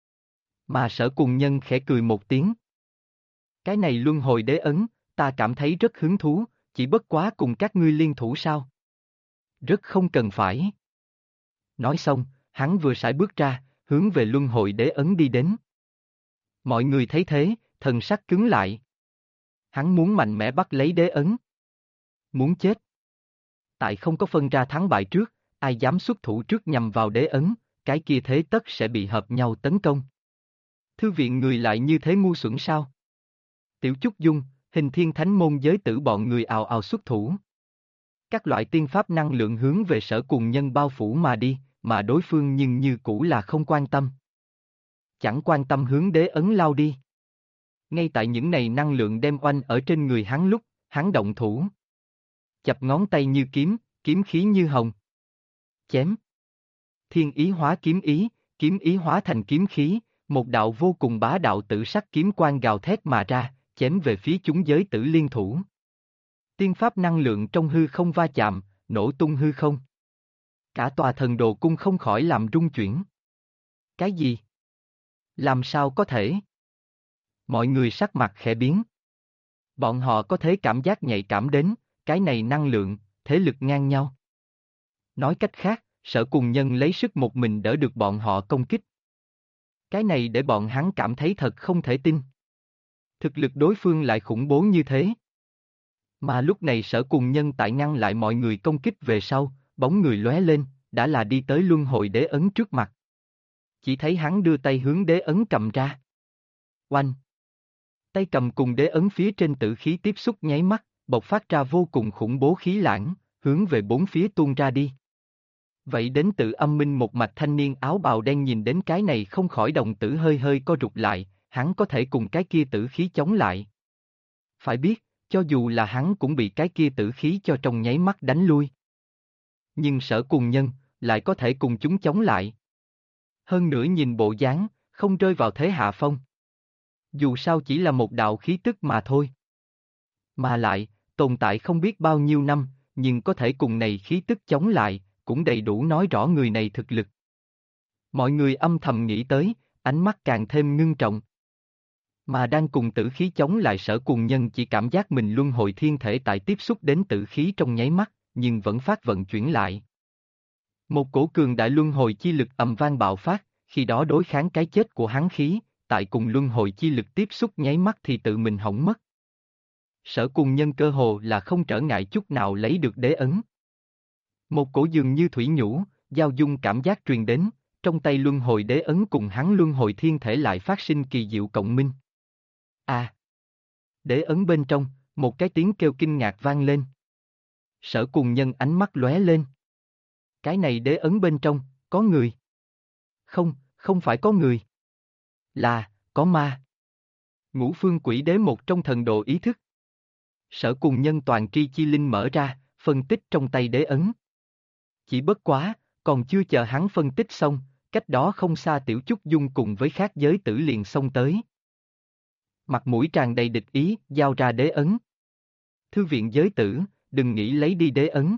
Mà Sở Cùng Nhân khẽ cười một tiếng. Cái này luân hồi đế ấn, ta cảm thấy rất hứng thú, chỉ bất quá cùng các ngươi liên thủ sao? Rất không cần phải. Nói xong, hắn vừa sải bước ra, hướng về luân hồi đế ấn đi đến. Mọi người thấy thế, thần sắc cứng lại. Hắn muốn mạnh mẽ bắt lấy đế ấn. Muốn chết. Tại không có phân ra thắng bại trước, ai dám xuất thủ trước nhằm vào đế ấn, cái kia thế tất sẽ bị hợp nhau tấn công. Thư viện người lại như thế ngu xuẩn sao? Tiểu Chúc Dung, Hình Thiên Thánh môn giới tử bọn người ào ào xuất thủ. Các loại tiên pháp năng lượng hướng về Sở Cùng Nhân bao phủ mà đi, mà đối phương nhưng như cũ là không quan tâm. Chẳng quan tâm hướng đế ấn lao đi. Ngay tại những này năng lượng đem oanh ở trên người hắn lúc, hắn động thủ. Chập ngón tay như kiếm, kiếm khí như hồng. Chém. Thiên ý hóa kiếm ý hóa thành kiếm khí, một đạo vô cùng bá đạo tử sắc kiếm quang gào thét mà ra, chém về phía chúng giới tử liên thủ. Tiên pháp năng lượng trong hư không va chạm, nổ tung hư không. Cả tòa thần đồ cung không khỏi làm rung chuyển. Cái gì? Làm sao có thể? Mọi người sắc mặt khẽ biến. Bọn họ có thể cảm giác nhạy cảm đến, cái này năng lượng, thế lực ngang nhau. Nói cách khác, Sở Cùng Nhân lấy sức một mình đỡ được bọn họ công kích. Cái này để bọn hắn cảm thấy thật không thể tin. Thực lực đối phương lại khủng bố như thế. Mà lúc này Sở Cùng Nhân tại ngăn lại mọi người công kích về sau, bóng người lóe lên, đã là đi tới luân hồi đế ấn trước mặt. Chỉ thấy hắn đưa tay hướng đế ấn cầm ra. Oanh! Tay cầm cùng đế ấn phía trên tử khí tiếp xúc nháy mắt, bộc phát ra vô cùng khủng bố khí lãng, hướng về bốn phía tuôn ra đi. Vậy đến tự âm minh một mạch thanh niên áo bào đen nhìn đến cái này không khỏi đồng tử hơi hơi co rụt lại, hắn có thể cùng cái kia tử khí chống lại. Phải biết, cho dù là hắn cũng bị cái kia tử khí cho trong nháy mắt đánh lui. Nhưng Sở Cùng Nhân, lại có thể cùng chúng chống lại. Hơn nữa nhìn bộ dáng, không rơi vào thế hạ phong. Dù sao chỉ là một đạo khí tức mà thôi. Mà lại, tồn tại không biết bao nhiêu năm, nhưng có thể cùng này khí tức chống lại, cũng đầy đủ nói rõ người này thực lực. Mọi người âm thầm nghĩ tới, ánh mắt càng thêm ngưng trọng. Mà đang cùng tử khí chống lại Sở Cùng Nhân chỉ cảm giác mình luân hồi thiên thể tại tiếp xúc đến tử khí trong nháy mắt, nhưng vẫn phát vận chuyển lại. Một cổ cường đại luân hồi chi lực ầm vang bạo phát, khi đó đối kháng cái chết của hắn khí, tại cùng luân hồi chi lực tiếp xúc nháy mắt thì tự mình hỏng mất. Sở Cùng Nhân cơ hồ là không trở ngại chút nào lấy được đế ấn. Một cổ dường như thủy nhũ, giao dung cảm giác truyền đến, trong tay luân hồi đế ấn cùng hắn luân hồi thiên thể lại phát sinh kỳ diệu cộng minh. À! Đế ấn bên trong, một cái tiếng kêu kinh ngạc vang lên. Sở Cùng Nhân ánh mắt lóe lên. Cái này đế ấn bên trong, có người. Không, không phải có người. Là, có ma. Ngũ phương quỷ đế một trong thần đồ ý thức. Sở Cùng Nhân toàn tri chi linh mở ra, phân tích trong tay đế ấn. Chỉ bất quá, còn chưa chờ hắn phân tích xong, cách đó không xa Tiểu Chúc Dung cùng với khác giới tử liền xông tới. Mặt mũi tràn đầy địch ý, giao ra đế ấn. Thư viện giới tử, đừng nghĩ lấy đi đế ấn.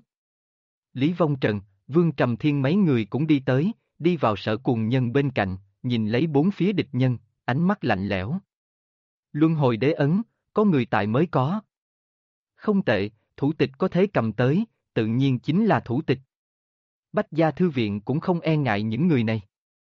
Lý Vong Trần, Vương Trầm Thiên mấy người cũng đi tới, đi vào Sở Cùng Nhân bên cạnh, nhìn lấy bốn phía địch nhân, ánh mắt lạnh lẽo. Luân hồi đế ấn, có người tại mới có. Không tệ, thủ tịch có thế cầm tới, tự nhiên chính là thủ tịch. Bách Gia Thư viện cũng không e ngại những người này.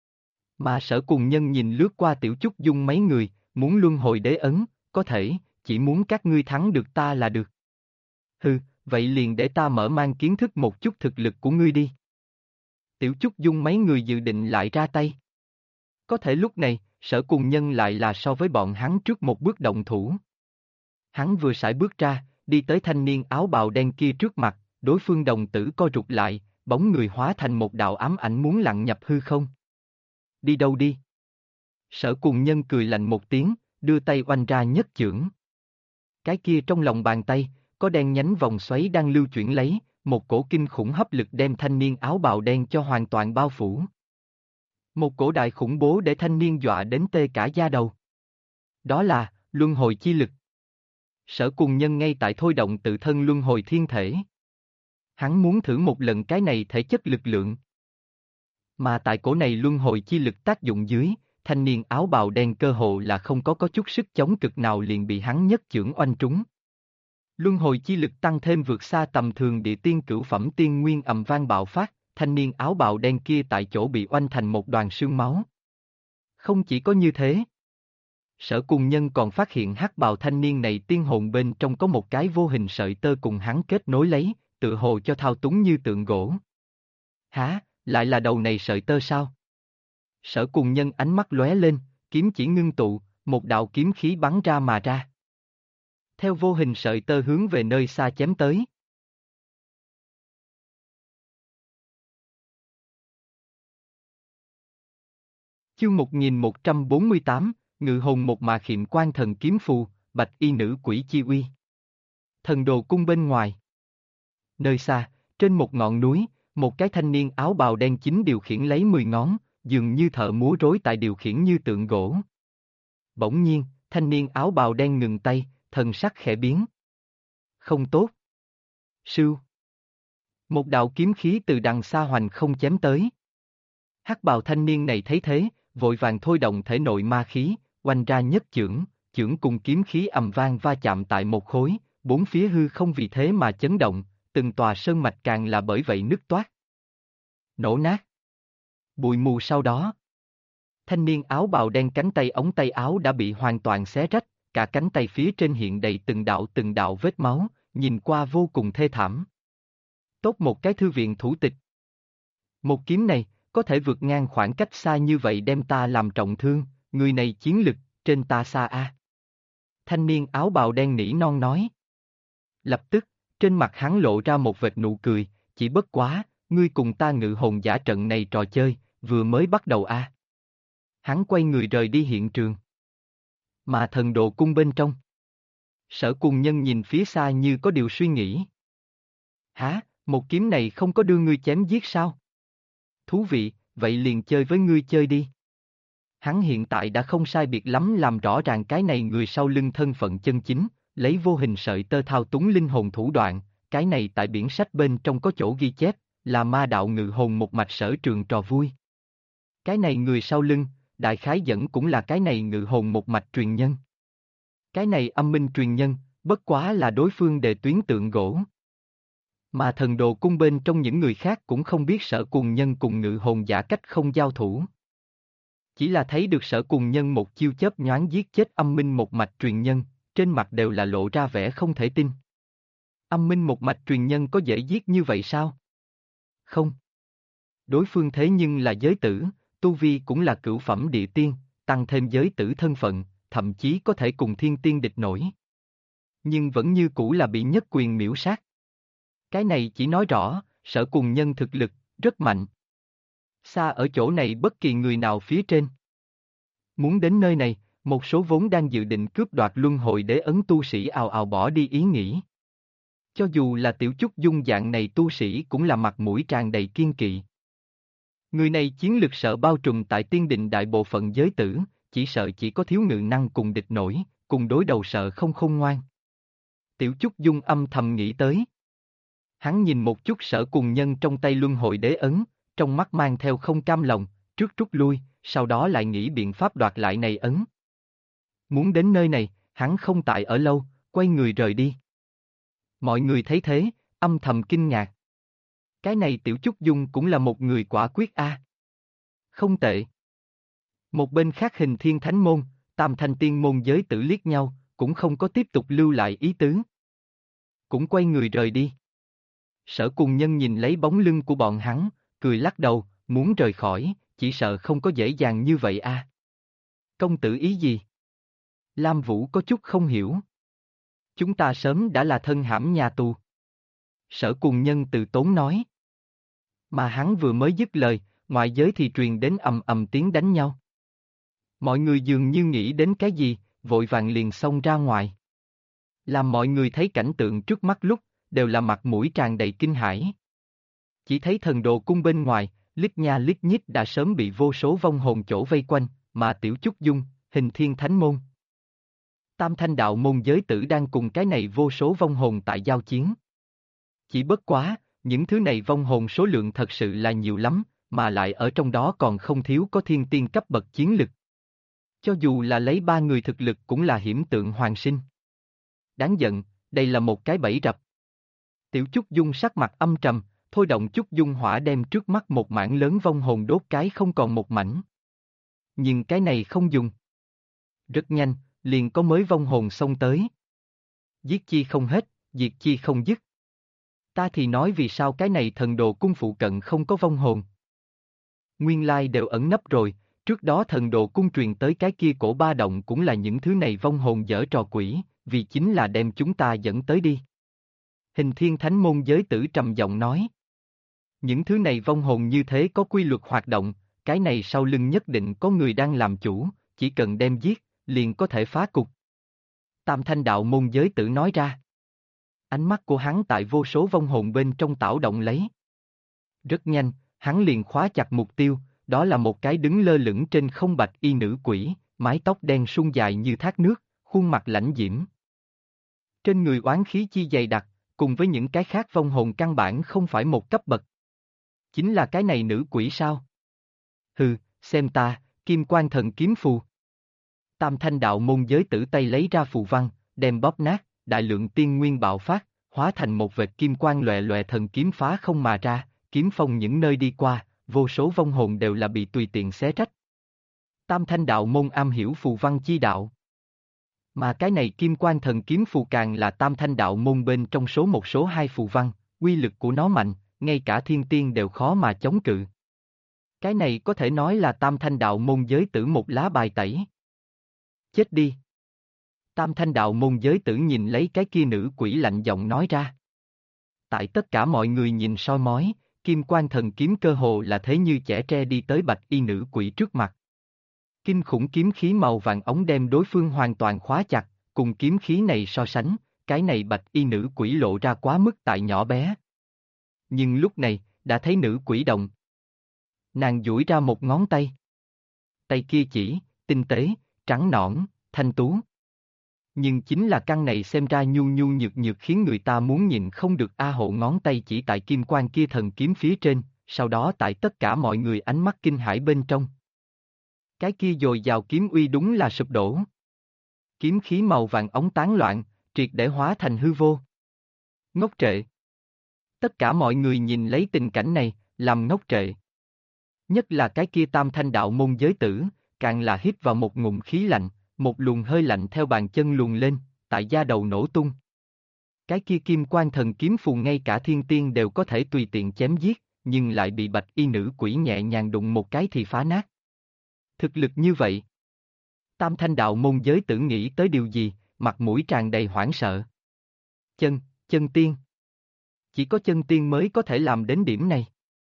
Mà Sở Cùng Nhân nhìn lướt qua Tiểu Chúc Dung mấy người, muốn luân hồi đế ấn, có thể, chỉ muốn các ngươi thắng được ta là được. Hừ, vậy liền để ta mở mang kiến thức một chút thực lực của ngươi đi. Tiểu Chúc Dung mấy người dự định lại ra tay. Có thể lúc này, Sở Cùng Nhân lại là so với bọn hắn trước một bước động thủ. Hắn vừa sải bước ra, đi tới thanh niên áo bào đen kia trước mặt, đối phương đồng tử co rụt lại, bóng người hóa thành một đạo ám ảnh muốn lặn nhập hư không. Đi đâu đi? Sở Cùng Nhân cười lạnh một tiếng, đưa tay oanh ra nhất chưởng. Cái kia trong lòng bàn tay, có đen nhánh vòng xoáy đang lưu chuyển lấy, một cổ kinh khủng hấp lực đem thanh niên áo bào đen cho hoàn toàn bao phủ. Một cổ đại khủng bố để thanh niên dọa đến tê cả da đầu. Đó là, luân hồi chi lực. Sở Cùng Nhân ngay tại thôi động tự thân luân hồi thiên thể. Hắn muốn thử một lần cái này thể chất lực lượng. Mà tại cổ này luân hồi chi lực tác dụng dưới, thanh niên áo bào đen cơ hồ là không có chút sức chống cực nào liền bị hắn nhất chưởng oanh trúng. Luân hồi chi lực tăng thêm vượt xa tầm thường địa tiên cửu phẩm tiên nguyên ầm vang bạo phát, thanh niên áo bào đen kia tại chỗ bị oanh thành một đoàn sương máu. Không chỉ có như thế. Sở Cùng Nhân còn phát hiện hắc bào thanh niên này tiên hồn bên trong có một cái vô hình sợi tơ cùng hắn kết nối lấy, tự hồ cho thao túng như tượng gỗ. Hả, lại là đầu này sợi tơ sao? Sở Cùng Nhân ánh mắt lóe lên, kiếm chỉ ngưng tụ, một đạo kiếm khí bắn ra mà ra. Theo vô hình sợi tơ hướng về nơi xa chém tới. Chương 1148, Ngự hồn một mà khiệm quan thần kiếm phù, bạch y nữ quỷ chi uy. Thần đồ cung bên ngoài. Nơi xa, trên một ngọn núi, một cái thanh niên áo bào đen chính điều khiển lấy 10 ngón, dường như thợ múa rối tại điều khiển như tượng gỗ. Bỗng nhiên, thanh niên áo bào đen ngừng tay, thần sắc khẽ biến. Không tốt. Sưu. Một đạo kiếm khí từ đằng xa hoành không chém tới. Hắc bào thanh niên này thấy thế, vội vàng thôi động thể nội ma khí, oanh ra nhất chưởng, chưởng cùng kiếm khí ầm vang va chạm tại một khối, bốn phía hư không vì thế mà chấn động, từng tòa sơn mạch càng là bởi vậy nứt toát. Nổ nát. Bụi mù sau đó. Thanh niên áo bào đen cánh tay ống tay áo đã bị hoàn toàn xé rách, cả cánh tay phía trên hiện đầy từng đạo vết máu, nhìn qua vô cùng thê thảm. Tốt một cái thư viện thủ tịch. Một kiếm này, có thể vượt ngang khoảng cách xa như vậy đem ta làm trọng thương, người này chiến lực, trên ta xa a. Thanh niên áo bào đen nỉ non nói. Lập tức, trên mặt hắn lộ ra một vệt nụ cười, chỉ bất quá, ngươi cùng ta ngự hồn giả trận này trò chơi, vừa mới bắt đầu a. Hắn quay người rời đi hiện trường. Mà thần đồ cung bên trong. Sở Cùng Nhân nhìn phía xa như có điều suy nghĩ. Hả, một kiếm này không có đưa ngươi chém giết sao? Thú vị, vậy liền chơi với ngươi chơi đi. Hắn hiện tại đã không sai biệt lắm làm rõ ràng cái này người sau lưng thân phận chân chính, lấy vô hình sợi tơ thao túng linh hồn thủ đoạn, cái này tại biển sách bên trong có chỗ ghi chép, là ma đạo ngự hồn một mạch sở trường trò vui. Cái này người sau lưng, đại khái dẫn cũng là cái này ngự hồn một mạch truyền nhân. Cái này âm minh truyền nhân, bất quá là đối phương đề tuyến tượng gỗ. Mà thần đồ cung bên trong những người khác cũng không biết Sở Cùng Nhân cùng ngự hồn giả cách không giao thủ. Chỉ là thấy được Sở Cùng Nhân một chiêu chớp nhoáng giết chết âm minh một mạch truyền nhân, trên mặt đều là lộ ra vẻ không thể tin. Âm minh một mạch truyền nhân có dễ giết như vậy sao? Không. Đối phương thế nhưng là giới tử, tu vi cũng là cửu phẩm địa tiên, tăng thêm giới tử thân phận, thậm chí có thể cùng thiên tiên địch nổi. Nhưng vẫn như cũ là bị nhất quyền miễu sát. Cái này chỉ nói rõ, Sở Cùng Nhân thực lực, rất mạnh. Xa ở chỗ này bất kỳ người nào phía trên. Muốn đến nơi này, một số vốn đang dự định cướp đoạt luân hồi đế ấn tu sĩ ào ào bỏ đi ý nghĩ. Cho dù là Tiểu Chúc Dung dạng này tu sĩ cũng là mặt mũi tràn đầy kiên kỵ. Người này chiến lực sợ bao trùm tại tiên định đại bộ phận giới tử, chỉ sợ chỉ có thiếu ngự năng cùng địch nổi, cùng đối đầu sợ không khôn ngoan. Tiểu Chúc Dung âm thầm nghĩ tới. Hắn nhìn một chút Sở Cùng Nhân trong tay luân hồi đế ấn, trong mắt mang theo không cam lòng, trước rút lui, sau đó lại nghĩ biện pháp đoạt lại này ấn. Muốn đến nơi này, hắn không tại ở lâu, quay người rời đi. Mọi người thấy thế, âm thầm kinh ngạc. Cái này Tiểu Chúc Dung cũng là một người quả quyết a. Không tệ. Một bên khác Hình Thiên Thánh Môn, Tam Thanh Tiên Môn giới tử liếc nhau, cũng không có tiếp tục lưu lại ý tứ. Cũng quay người rời đi. Sở Cùng Nhân nhìn lấy bóng lưng của bọn hắn, cười lắc đầu, muốn rời khỏi, chỉ sợ không có dễ dàng như vậy a. Công tử ý gì? Lam Vũ có chút không hiểu. Chúng ta sớm đã là thân hãm nhà tù. Sở Cùng Nhân từ tốn nói. Mà hắn vừa mới dứt lời, ngoại giới thì truyền đến ầm ầm tiếng đánh nhau. Mọi người dường như nghĩ đến cái gì, vội vàng liền xông ra ngoài. Làm mọi người thấy cảnh tượng trước mắt lúc, đều là mặt mũi tràn đầy kinh hãi. Chỉ thấy thần đồ cung bên ngoài, lít nha lít nhít đã sớm bị vô số vong hồn chỗ vây quanh, mà Tiểu Chúc Dung, Hình Thiên Thánh Môn. Tam Thanh Đạo Môn giới tử đang cùng cái này vô số vong hồn tại giao chiến. Chỉ bất quá, những thứ này vong hồn số lượng thật sự là nhiều lắm, mà lại ở trong đó còn không thiếu có thiên tiên cấp bậc chiến lực. Cho dù là lấy 3 người thực lực cũng là hiểm tượng hoàng sinh. Đáng giận, đây là một cái bẫy rập. Tiểu Chúc Dung sắc mặt âm trầm, thôi động Chúc Dung hỏa đem trước mắt một mảng lớn vong hồn đốt cái không còn một mảnh. Nhưng cái này không dùng. Rất nhanh, liền có mới vong hồn xông tới. Giết chi không hết, diệt chi không dứt. Ta thì nói vì sao cái này thần đồ cung phụ cận không có vong hồn. Nguyên lai đều ẩn nấp rồi, trước đó thần đồ cung truyền tới cái kia cổ ba động cũng là những thứ này vong hồn dở trò quỷ, vì chính là đem chúng ta dẫn tới đi. Hình Thiên Thánh Môn giới tử trầm giọng nói. Những thứ này vong hồn như thế có quy luật hoạt động, cái này sau lưng nhất định có người đang làm chủ, chỉ cần đem giết, liền có thể phá cục. Tam Thanh Đạo Môn giới tử nói ra. Ánh mắt của hắn tại vô số vong hồn bên trong tảo động lấy. Rất nhanh, hắn liền khóa chặt mục tiêu, đó là một cái đứng lơ lửng trên không bạch y nữ quỷ, mái tóc đen sung dài như thác nước, khuôn mặt lãnh diễm. Trên người oán khí chi dày đặc, cùng với những cái khác vong hồn căn bản không phải một cấp bậc. Chính là cái này nữ quỷ sao? Hừ, xem ta, Kim Quan Thần Kiếm Phù. Tam Thanh Đạo Môn giới tử tay lấy ra phù văn, đem bóp nát, đại lượng tiên nguyên bạo phát, hóa thành một vệt kim quang lòe lòe thần kiếm phá không mà ra, kiếm phong những nơi đi qua, vô số vong hồn đều là bị tùy tiện xé rách. Tam Thanh Đạo Môn am hiểu phù văn chi đạo. Mà cái này Kim Quan Thần Kiếm Phù càng là Tam Thanh Đạo Môn bên trong số 2 phù văn, uy lực của nó mạnh, ngay cả thiên tiên đều khó mà chống cự. Cái này có thể nói là Tam Thanh Đạo Môn giới tử một lá bài tẩy. Chết đi! Tam Thanh Đạo Môn giới tử nhìn lấy cái kia nữ quỷ lạnh giọng nói ra. Tại tất cả mọi người nhìn soi mói, Kim Quan Thần Kiếm cơ hồ là thế như chẻ tre đi tới bạch y nữ quỷ trước mặt. Kinh khủng kiếm khí màu vàng ống đem đối phương hoàn toàn khóa chặt, cùng kiếm khí này so sánh, cái này bạch y nữ quỷ lộ ra quá mức tại nhỏ bé. Nhưng lúc này, đã thấy nữ quỷ động. Nàng duỗi ra một ngón tay. Tay kia chỉ, tinh tế, trắng nõn, thanh tú. Nhưng chính là căn này xem ra nhu nhu nhược nhược khiến người ta muốn nhìn không được hộ ngón tay chỉ tại kim quan kia thần kiếm phía trên, sau đó tại tất cả mọi người ánh mắt kinh hãi bên trong. Cái kia dồi dào kiếm uy đúng là sụp đổ. Kiếm khí màu vàng ống tán loạn, triệt để hóa thành hư vô. Ngốc trệ. Tất cả mọi người nhìn lấy tình cảnh này, làm ngốc trệ. Nhất là cái kia Tam Thanh Đạo Môn giới tử, càng là hít vào một ngụm khí lạnh, một luồng hơi lạnh theo bàn chân luồn lên, tại da đầu nổ tung. Cái kia Kim Quan Thần Kiếm Phù ngay cả thiên tiên đều có thể tùy tiện chém giết, nhưng lại bị bạch y nữ quỷ nhẹ nhàng đụng một cái thì phá nát. Thực lực như vậy. Tam Thanh Đạo Môn giới tử nghĩ tới điều gì, mặt mũi tràn đầy hoảng sợ. Chân tiên. Chỉ có chân tiên mới có thể làm đến điểm này.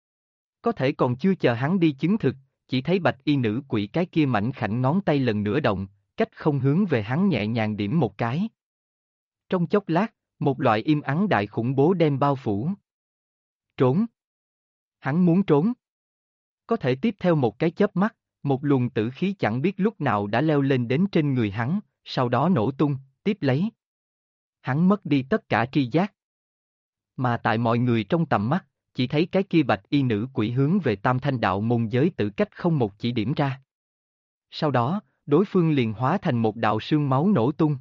Có thể còn chưa chờ hắn đi chứng thực, chỉ thấy bạch y nữ quỷ cái kia mảnh khảnh ngón tay lần nữa động, cách không hướng về hắn nhẹ nhàng điểm một cái. Trong chốc lát, một loại im ắng đại khủng bố đem bao phủ. Trốn. Hắn muốn trốn. Có thể tiếp theo một cái chớp mắt, một luồng tử khí chẳng biết lúc nào đã leo lên đến trên người hắn, sau đó nổ tung, tiếp lấy. Hắn mất đi tất cả tri giác. Mà tại mọi người trong tầm mắt, chỉ thấy cái kia bạch y nữ quỷ hướng về Tam Thanh Đạo Môn giới tử cách không một chỉ điểm ra. Sau đó, đối phương liền hóa thành một đạo sương máu nổ tung.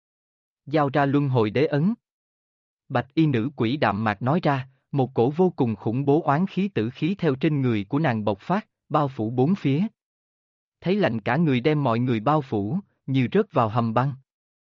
Giao ra luân hồi đế ấn. Bạch y nữ quỷ đạm mạc nói ra, một cổ vô cùng khủng bố oán khí tử khí theo trên người của nàng bộc phát, bao phủ bốn phía. Thấy lạnh cả người đem mọi người bao phủ, như rớt vào hầm băng.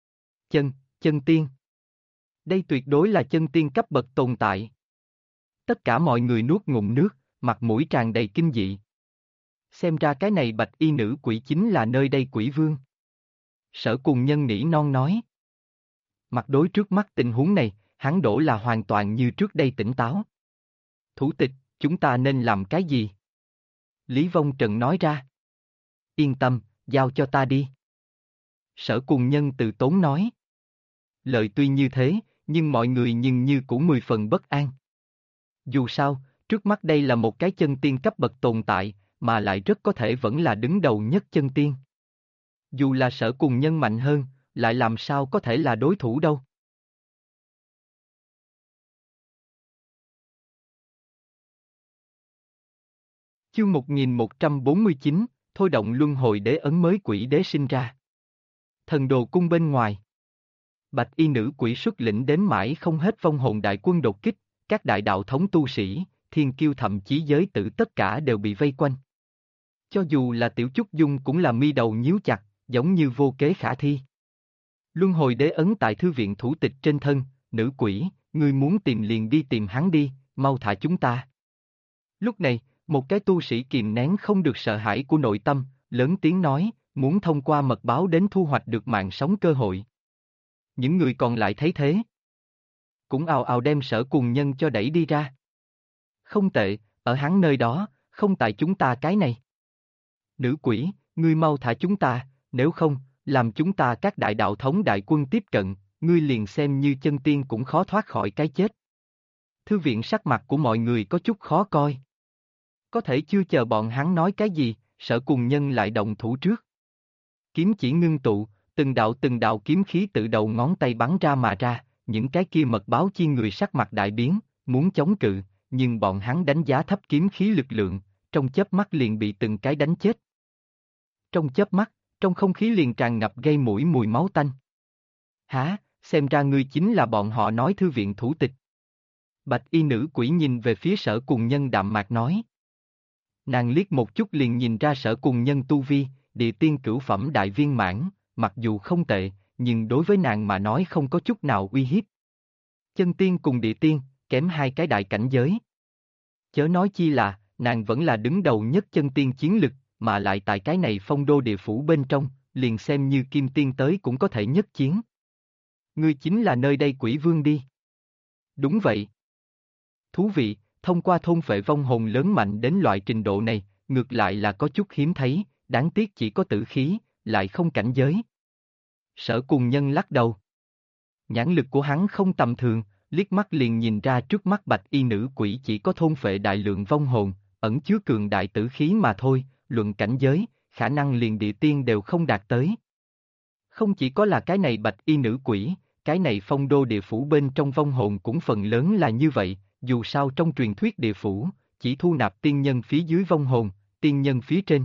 Chân tiên. Đây tuyệt đối là chân tiên cấp bậc tồn tại. Tất cả mọi người nuốt ngụm nước, mặt mũi tràn đầy kinh dị. Xem ra cái này bạch y nữ quỷ chính là nơi đây quỷ vương. Sở Cùng Nhân nỉ non nói. Mặt đối trước mắt tình huống này, hắn đổ là hoàn toàn như trước đây tỉnh táo. Thủ tịch, chúng ta nên làm cái gì? Lý Vong Trần nói ra. Yên tâm, giao cho ta đi. Sở Cùng Nhân từ tốn nói. Lời tuy như thế, nhưng mọi người nhưng như cũng 10 phần bất an. Dù sao, trước mắt đây là một cái chân tiên cấp bậc tồn tại, mà lại rất có thể vẫn là đứng đầu nhất chân tiên. Dù là Sở Cùng Nhân mạnh hơn, lại làm sao có thể là đối thủ đâu. Chương 1149, thôi động luân hồi đế ấn mới quỷ đế sinh ra. Thần đồ cung bên ngoài. Bạch y nữ quỷ xuất lĩnh đến mãi không hết vong hồn đại quân đột kích, các đại đạo thống tu sĩ, thiên kiêu thậm chí giới tử tất cả đều bị vây quanh. Cho dù là Tiểu Trúc Dung cũng là mi đầu nhíu chặt, giống như vô kế khả thi. Luân hồi đế ấn tại thư viện thủ tịch trên thân, nữ quỷ, ngươi muốn tìm liền đi tìm hắn đi, mau thả chúng ta. Lúc này, một cái tu sĩ kìm nén không được sợ hãi của nội tâm, lớn tiếng nói, muốn thông qua mật báo đến thu hoạch được mạng sống cơ hội. Những người còn lại thấy thế, cũng ào ào đem Sở Cùng Nhân cho đẩy đi ra. Không tệ, ở hắn nơi đó, không tại chúng ta cái này. Nữ quỷ, ngươi mau thả chúng ta, nếu không, làm chúng ta các đại đạo thống đại quân tiếp cận, ngươi liền xem như chân tiên cũng khó thoát khỏi cái chết. Thư viện sắc mặt của mọi người có chút khó coi. Có thể chưa chờ bọn hắn nói cái gì, Sở Cùng Nhân lại động thủ trước. Kiếm chỉ ngưng tụ, từng đạo kiếm khí tự đầu ngón tay bắn ra mà ra, những cái kia mật báo chi người sắc mặt đại biến, muốn chống cự, nhưng bọn hắn đánh giá thấp kiếm khí lực lượng, trong chớp mắt liền bị từng cái đánh chết. Trong chớp mắt, trong không khí liền tràn ngập gây mũi mùi máu tanh. Hả, xem ra ngươi chính là bọn họ nói thư viện thủ tịch. Bạch y nữ quỷ nhìn về phía Sở Cùng Nhân đạm mạc nói. Nàng liếc một chút liền nhìn ra Sở Cùng Nhân tu vi, địa tiên cửu phẩm đại viên mãn, mặc dù không tệ, nhưng đối với nàng mà nói không có chút nào uy hiếp. Chân tiên cùng địa tiên, kém hai cái đại cảnh giới. Chớ nói chi là, nàng vẫn là đứng đầu nhất chân tiên chiến lực, mà lại tại cái này phong đô địa phủ bên trong, liền xem như kim tiên tới cũng có thể nhất chiến. Ngươi chính là nơi đây quỷ vương đi. Đúng vậy. Thú vị, thông qua thôn phệ vong hồn lớn mạnh đến loại trình độ này, ngược lại là có chút hiếm thấy, đáng tiếc chỉ có tử khí, lại không cảnh giới. Sở Cùng Nhân lắc đầu. Nhãn lực của hắn không tầm thường, liếc mắt liền nhìn ra trước mắt bạch y nữ quỷ chỉ có thôn phệ đại lượng vong hồn, ẩn chứa cường đại tử khí mà thôi, luận cảnh giới, khả năng liền địa tiên đều không đạt tới. Không chỉ có là cái này bạch y nữ quỷ, cái này phong đô địa phủ bên trong vong hồn cũng phần lớn là như vậy, dù sao trong truyền thuyết địa phủ, chỉ thu nạp tiên nhân phía dưới vong hồn, tiên nhân phía trên.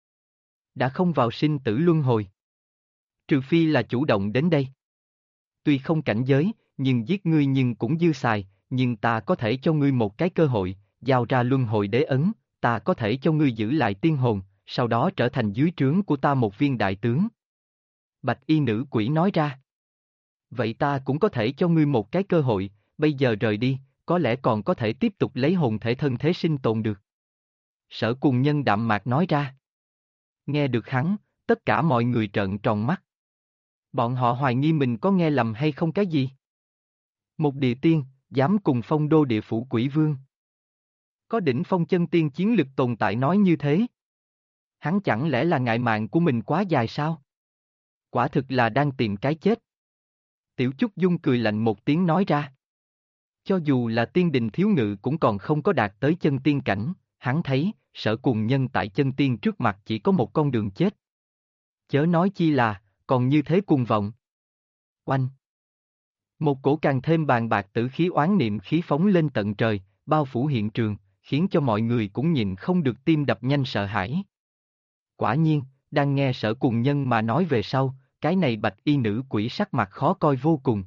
Đã không vào sinh tử luân hồi. Trừ phi là chủ động đến đây. Tuy không cảnh giới, nhưng giết ngươi nhưng cũng dư xài, nhưng ta có thể cho ngươi một cái cơ hội, giao ra luân hồi đế ấn, ta có thể cho ngươi giữ lại tiên hồn, sau đó trở thành dưới trướng của ta một viên đại tướng. Bạch y nữ quỷ nói ra. Vậy ta cũng có thể cho ngươi một cái cơ hội, bây giờ rời đi, có lẽ còn có thể tiếp tục lấy hồn thể thân thế sinh tồn được. Sở Cùng Nhân đạm mạc nói ra. Nghe được hắn, tất cả mọi người trợn tròn mắt. Bọn họ hoài nghi mình có nghe lầm hay không cái gì? Một địa tiên, dám cùng phong đô địa phủ quỷ vương. Có đỉnh phong chân tiên chiến lực tồn tại nói như thế. Hắn chẳng lẽ là ngại mạng của mình quá dài sao? Quả thực là đang tìm cái chết. Tiểu Chúc Dung cười lạnh một tiếng nói ra. Cho dù là tiên đình thiếu ngự cũng còn không có đạt tới chân tiên cảnh, hắn thấy, Sở Cùng Nhân tại chân tiên trước mặt chỉ có một con đường chết. Chớ nói chi là, còn như thế cuồng vọng. Oanh! Một cổ càng thêm bàn bạc tử khí oán niệm khí phóng lên tận trời, bao phủ hiện trường, khiến cho mọi người cũng nhìn không được tim đập nhanh sợ hãi. Quả nhiên, đang nghe Sở Cùng Nhân mà nói về sau, cái này bạch y nữ quỷ sắc mặt khó coi vô cùng.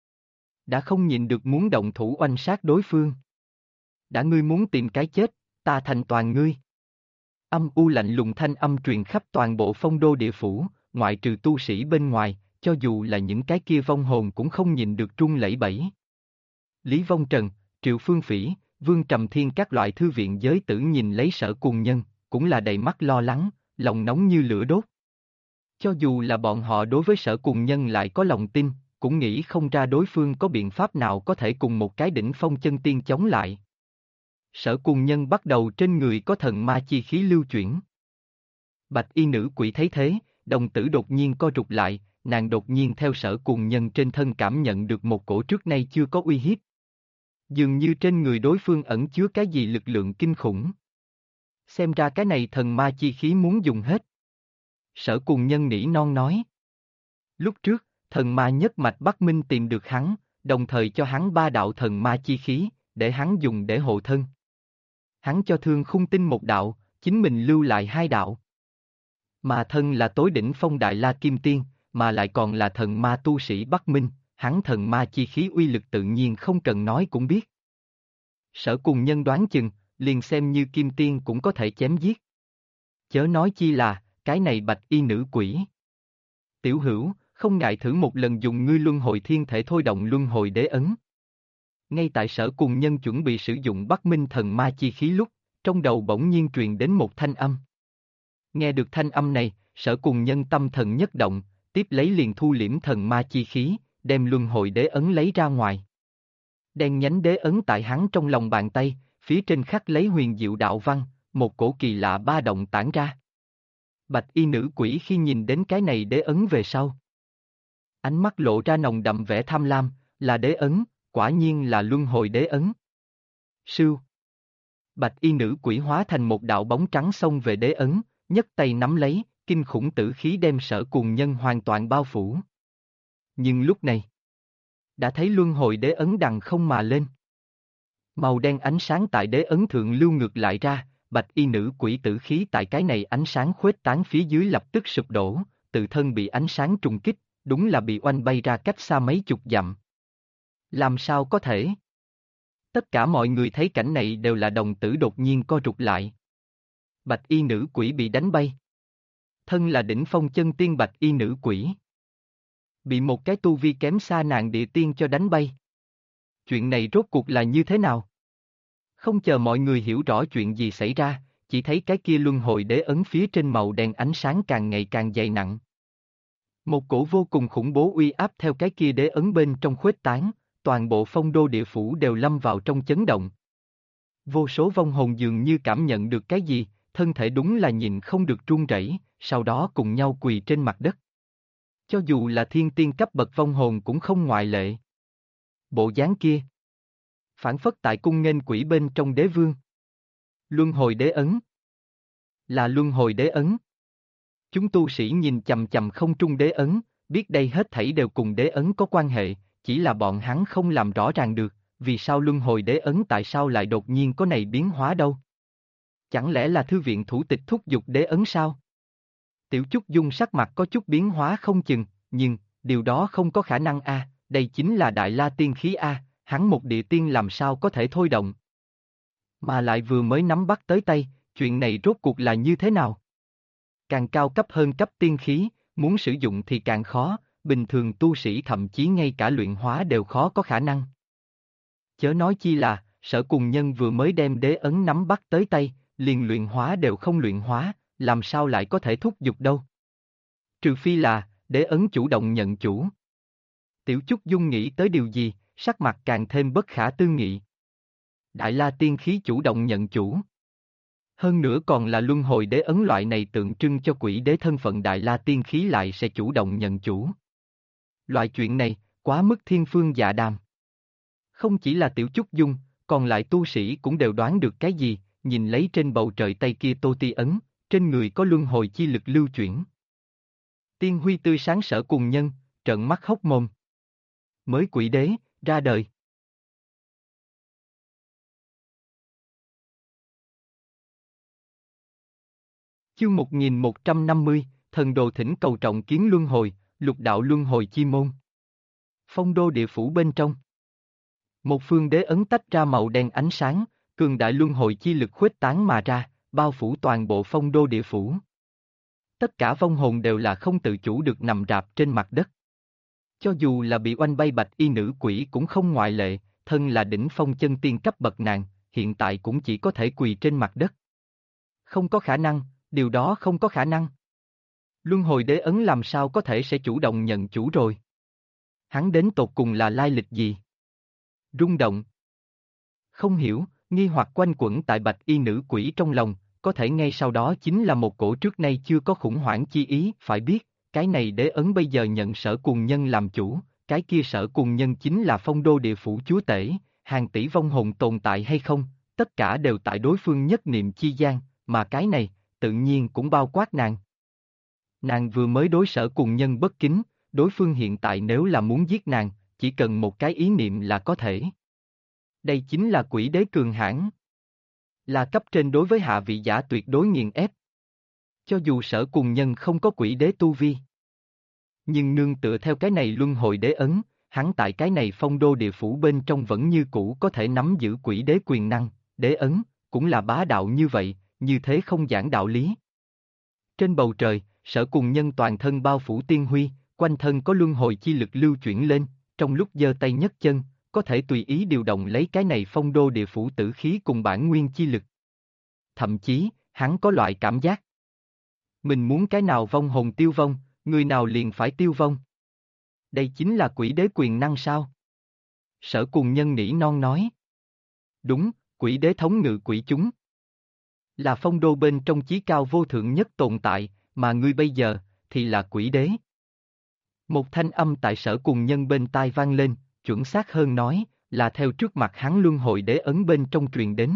Đã không nhịn được muốn động thủ oanh sát đối phương. Đã ngươi muốn tìm cái chết, ta thành toàn ngươi. Âm u lạnh lùng thanh âm truyền khắp toàn bộ phong đô địa phủ, ngoại trừ tu sĩ bên ngoài, cho dù là những cái kia vong hồn cũng không nhìn được run lẩy bẩy. Lý Vong Trần, Triệu Phương Phỉ, Vương Trầm Thiên các loại thư viện giới tử nhìn lấy Sở Cùng Nhân, cũng là đầy mắt lo lắng, lòng nóng như lửa đốt. Cho dù là bọn họ đối với Sở Cùng Nhân lại có lòng tin, cũng nghĩ không ra đối phương có biện pháp nào có thể cùng một cái đỉnh phong chân tiên chống lại. Sở Cùng Nhân bắt đầu trên người có thần ma chi khí lưu chuyển. Bạch y nữ quỷ thấy thế, đồng tử đột nhiên co rụt lại, nàng đột nhiên theo Sở Cùng Nhân trên thân cảm nhận được một cổ trước nay chưa có uy hiếp. Dường như trên người đối phương ẩn chứa cái gì lực lượng kinh khủng. Xem ra cái này thần ma chi khí muốn dùng hết. Sở Cùng Nhân nỉ non nói. Lúc trước, thần ma nhất mạch Bắc Minh tìm được hắn, đồng thời cho hắn 3 đạo thần ma chi khí, để hắn dùng để hộ thân. Hắn cho Thương Khung Tinh 1 đạo, chính mình lưu lại 2 đạo. Mà thân là tối đỉnh phong đại la kim tiên, mà lại còn là thần ma tu sĩ Bắc Minh, hắn thần ma chi khí uy lực tự nhiên không cần nói cũng biết. Sở Cùng Nhân đoán chừng, liền xem như kim tiên cũng có thể chém giết. Chớ nói chi là, cái này bạch y nữ quỷ. Tiểu hữu, không ngại thử một lần dùng ngươi luân hồi thiên thể thôi động luân hồi đế ấn. Ngay tại Sở Cùng Nhân chuẩn bị sử dụng Bắc Minh thần ma chi khí lúc, trong đầu bỗng nhiên truyền đến một thanh âm. Nghe được thanh âm này, Sở Cùng Nhân tâm thần nhất động, tiếp lấy liền thu liễm thần ma chi khí, đem luân hồi đế ấn lấy ra ngoài. Đen nhánh đế ấn tại hắn trong lòng bàn tay, phía trên khắc lấy huyền diệu đạo văn, một cổ kỳ lạ ba động tản ra. Bạch y nữ quỷ khi nhìn đến cái này đế ấn về sau. Ánh mắt lộ ra nồng đậm vẻ tham lam, là đế ấn, quả nhiên là luân hồi đế ấn. Sưu. Bạch y nữ quỷ hóa thành một đạo bóng trắng xông về đế ấn, nhấc tay nắm lấy, kinh khủng tử khí đem Sở Cùng Nhân hoàn toàn bao phủ. Nhưng lúc này, đã thấy luân hồi đế ấn đằng không mà lên. Màu đen ánh sáng tại đế ấn thượng lưu ngược lại ra, bạch y nữ quỷ tử khí tại cái này ánh sáng khuếch tán phía dưới lập tức sụp đổ, tự thân bị ánh sáng trùng kích, đúng là bị oanh bay ra cách xa mấy chục dặm. Làm sao có thể? Tất cả mọi người thấy cảnh này đều là đồng tử đột nhiên co rụt lại. Bạch y nữ quỷ bị đánh bay. Thân là đỉnh phong chân tiên bạch y nữ quỷ. Bị một cái tu vi kém xa nàng địa tiên cho đánh bay. Chuyện này rốt cuộc là như thế nào? Không chờ mọi người hiểu rõ chuyện gì xảy ra, chỉ thấy cái kia luân hồi đế ấn phía trên màu đen ánh sáng càng ngày càng dày nặng. Một cổ vô cùng khủng bố uy áp theo cái kia đế ấn bên trong khuếch tán, toàn bộ phong đô địa phủ đều lâm vào trong chấn động. Vô số vong hồn dường như cảm nhận được cái gì, thân thể đúng là nhìn không được run rẩy, sau đó cùng nhau quỳ trên mặt đất. Cho dù là thiên tiên cấp bậc vong hồn cũng không ngoại lệ. Bộ dáng kia phản phất tại cung nghênh quỷ bên trong đế vương. Luân hồi đế ấn. Là luân hồi đế ấn. Chúng tu sĩ nhìn chằm chằm không trung đế ấn, biết đây hết thảy đều cùng đế ấn có quan hệ, chỉ là bọn hắn không làm rõ ràng được, vì sao luân hồi đế ấn tại sao lại đột nhiên có này biến hóa đâu. Chẳng lẽ là thư viện thủ tịch thúc giục đế ấn sao? Tiểu Chúc Dung sắc mặt có chút biến hóa không chừng, nhưng, điều đó không có khả năng a, đây chính là đại la tiên khí a, hắn một địa tiên làm sao có thể thôi động. Mà lại vừa mới nắm bắt tới tay, chuyện này rốt cuộc là như thế nào? Càng cao cấp hơn cấp tiên khí, muốn sử dụng thì càng khó, bình thường tu sĩ thậm chí ngay cả luyện hóa đều khó có khả năng. Chớ nói chi là, Sở Cùng Nhân vừa mới đem đế ấn nắm bắt tới tay, liền luyện hóa đều không luyện hóa, làm sao lại có thể thúc giục đâu. Trừ phi là, đế ấn chủ động nhận chủ. Tiểu Chúc Dung nghĩ tới điều gì, sắc mặt càng thêm bất khả tư nghị. Đại la tiên khí chủ động nhận chủ. Hơn nữa còn là luân hồi đế ấn loại này tượng trưng cho quỷ đế thân phận đại la tiên khí lại sẽ chủ động nhận chủ. Loại chuyện này, quá mức thiên phương dạ đàm. Không chỉ là Tiểu Chúc Dung, còn lại tu sĩ cũng đều đoán được cái gì, nhìn lấy trên bầu trời tây kia Tô Ti ấn, trên người có luân hồi chi lực lưu chuyển. Tiên huy tươi sáng Sở Cùng Nhân, trợn mắt hốc mồm. Mới quỷ đế, ra đời. Chương 1150, thần đồ thỉnh cầu trọng kiến luân hồi, lục đạo luân hồi chi môn. Phong đô địa phủ bên trong. Một phương đế ấn tách ra màu đen ánh sáng, cường đại luân hồi chi lực khuếch tán mà ra, bao phủ toàn bộ phong đô địa phủ. Tất cả vong hồn đều là không tự chủ được nằm rạp trên mặt đất. Cho dù là bị oanh bay bạch y nữ quỷ cũng không ngoại lệ, thân là đỉnh phong chân tiên cấp bậc nàng, hiện tại cũng chỉ có thể quỳ trên mặt đất. Không có khả năng, điều đó không có khả năng. Luân hồi đế ấn làm sao có thể sẽ chủ động nhận chủ rồi? Hắn đến tột cùng là lai lịch gì? Rung động. Không hiểu, nghi hoặc quanh quẩn tại bạch y nữ quỷ trong lòng, có thể ngay sau đó chính là một cổ trước nay chưa có khủng hoảng chi ý, phải biết, cái này đế ấn bây giờ nhận Sở Cùng Nhân làm chủ, cái kia Sở Cùng Nhân chính là phong đô địa phủ chúa tể, hàng tỷ vong hồn tồn tại hay không, tất cả đều tại đối phương nhất niệm chi gian, mà cái này, tự nhiên cũng bao quát nàng. Nàng vừa mới đối Sở Cùng Nhân bất kính, đối phương hiện tại nếu là muốn giết nàng, chỉ cần một cái ý niệm là có thể. Đây chính là quỷ đế cường hãn. Là cấp trên đối với hạ vị giả tuyệt đối nghiền ép. Cho dù Sở Cùng Nhân không có quỷ đế tu vi. Nhưng nương tựa theo cái này luân hồi đế ấn, hắn tại cái này phong đô địa phủ bên trong vẫn như cũ có thể nắm giữ quỷ đế quyền năng, đế ấn, cũng là bá đạo như vậy, như thế không giảng đạo lý. Trên bầu trời, Sở Cùng Nhân toàn thân bao phủ tiên huy, quanh thân có luân hồi chi lực lưu chuyển lên, trong lúc giơ tay nhấc chân, có thể tùy ý điều động lấy cái này phong đô địa phủ tử khí cùng bản nguyên chi lực. Thậm chí, hắn có loại cảm giác. Mình muốn cái nào vong hồn tiêu vong, người nào liền phải tiêu vong. Đây chính là quỷ đế quyền năng sao? Sở Cùng Nhân nỉ non nói. Đúng, quỷ đế thống ngự quỷ chúng. Là phong đô bên trong chí cao vô thượng nhất tồn tại, mà ngươi bây giờ, thì là quỷ đế. Một thanh âm tại Sở Cùng Nhân bên tai vang lên, chuẩn xác hơn nói, là theo trước mặt hắn luân hồi đế ấn bên trong truyền đến.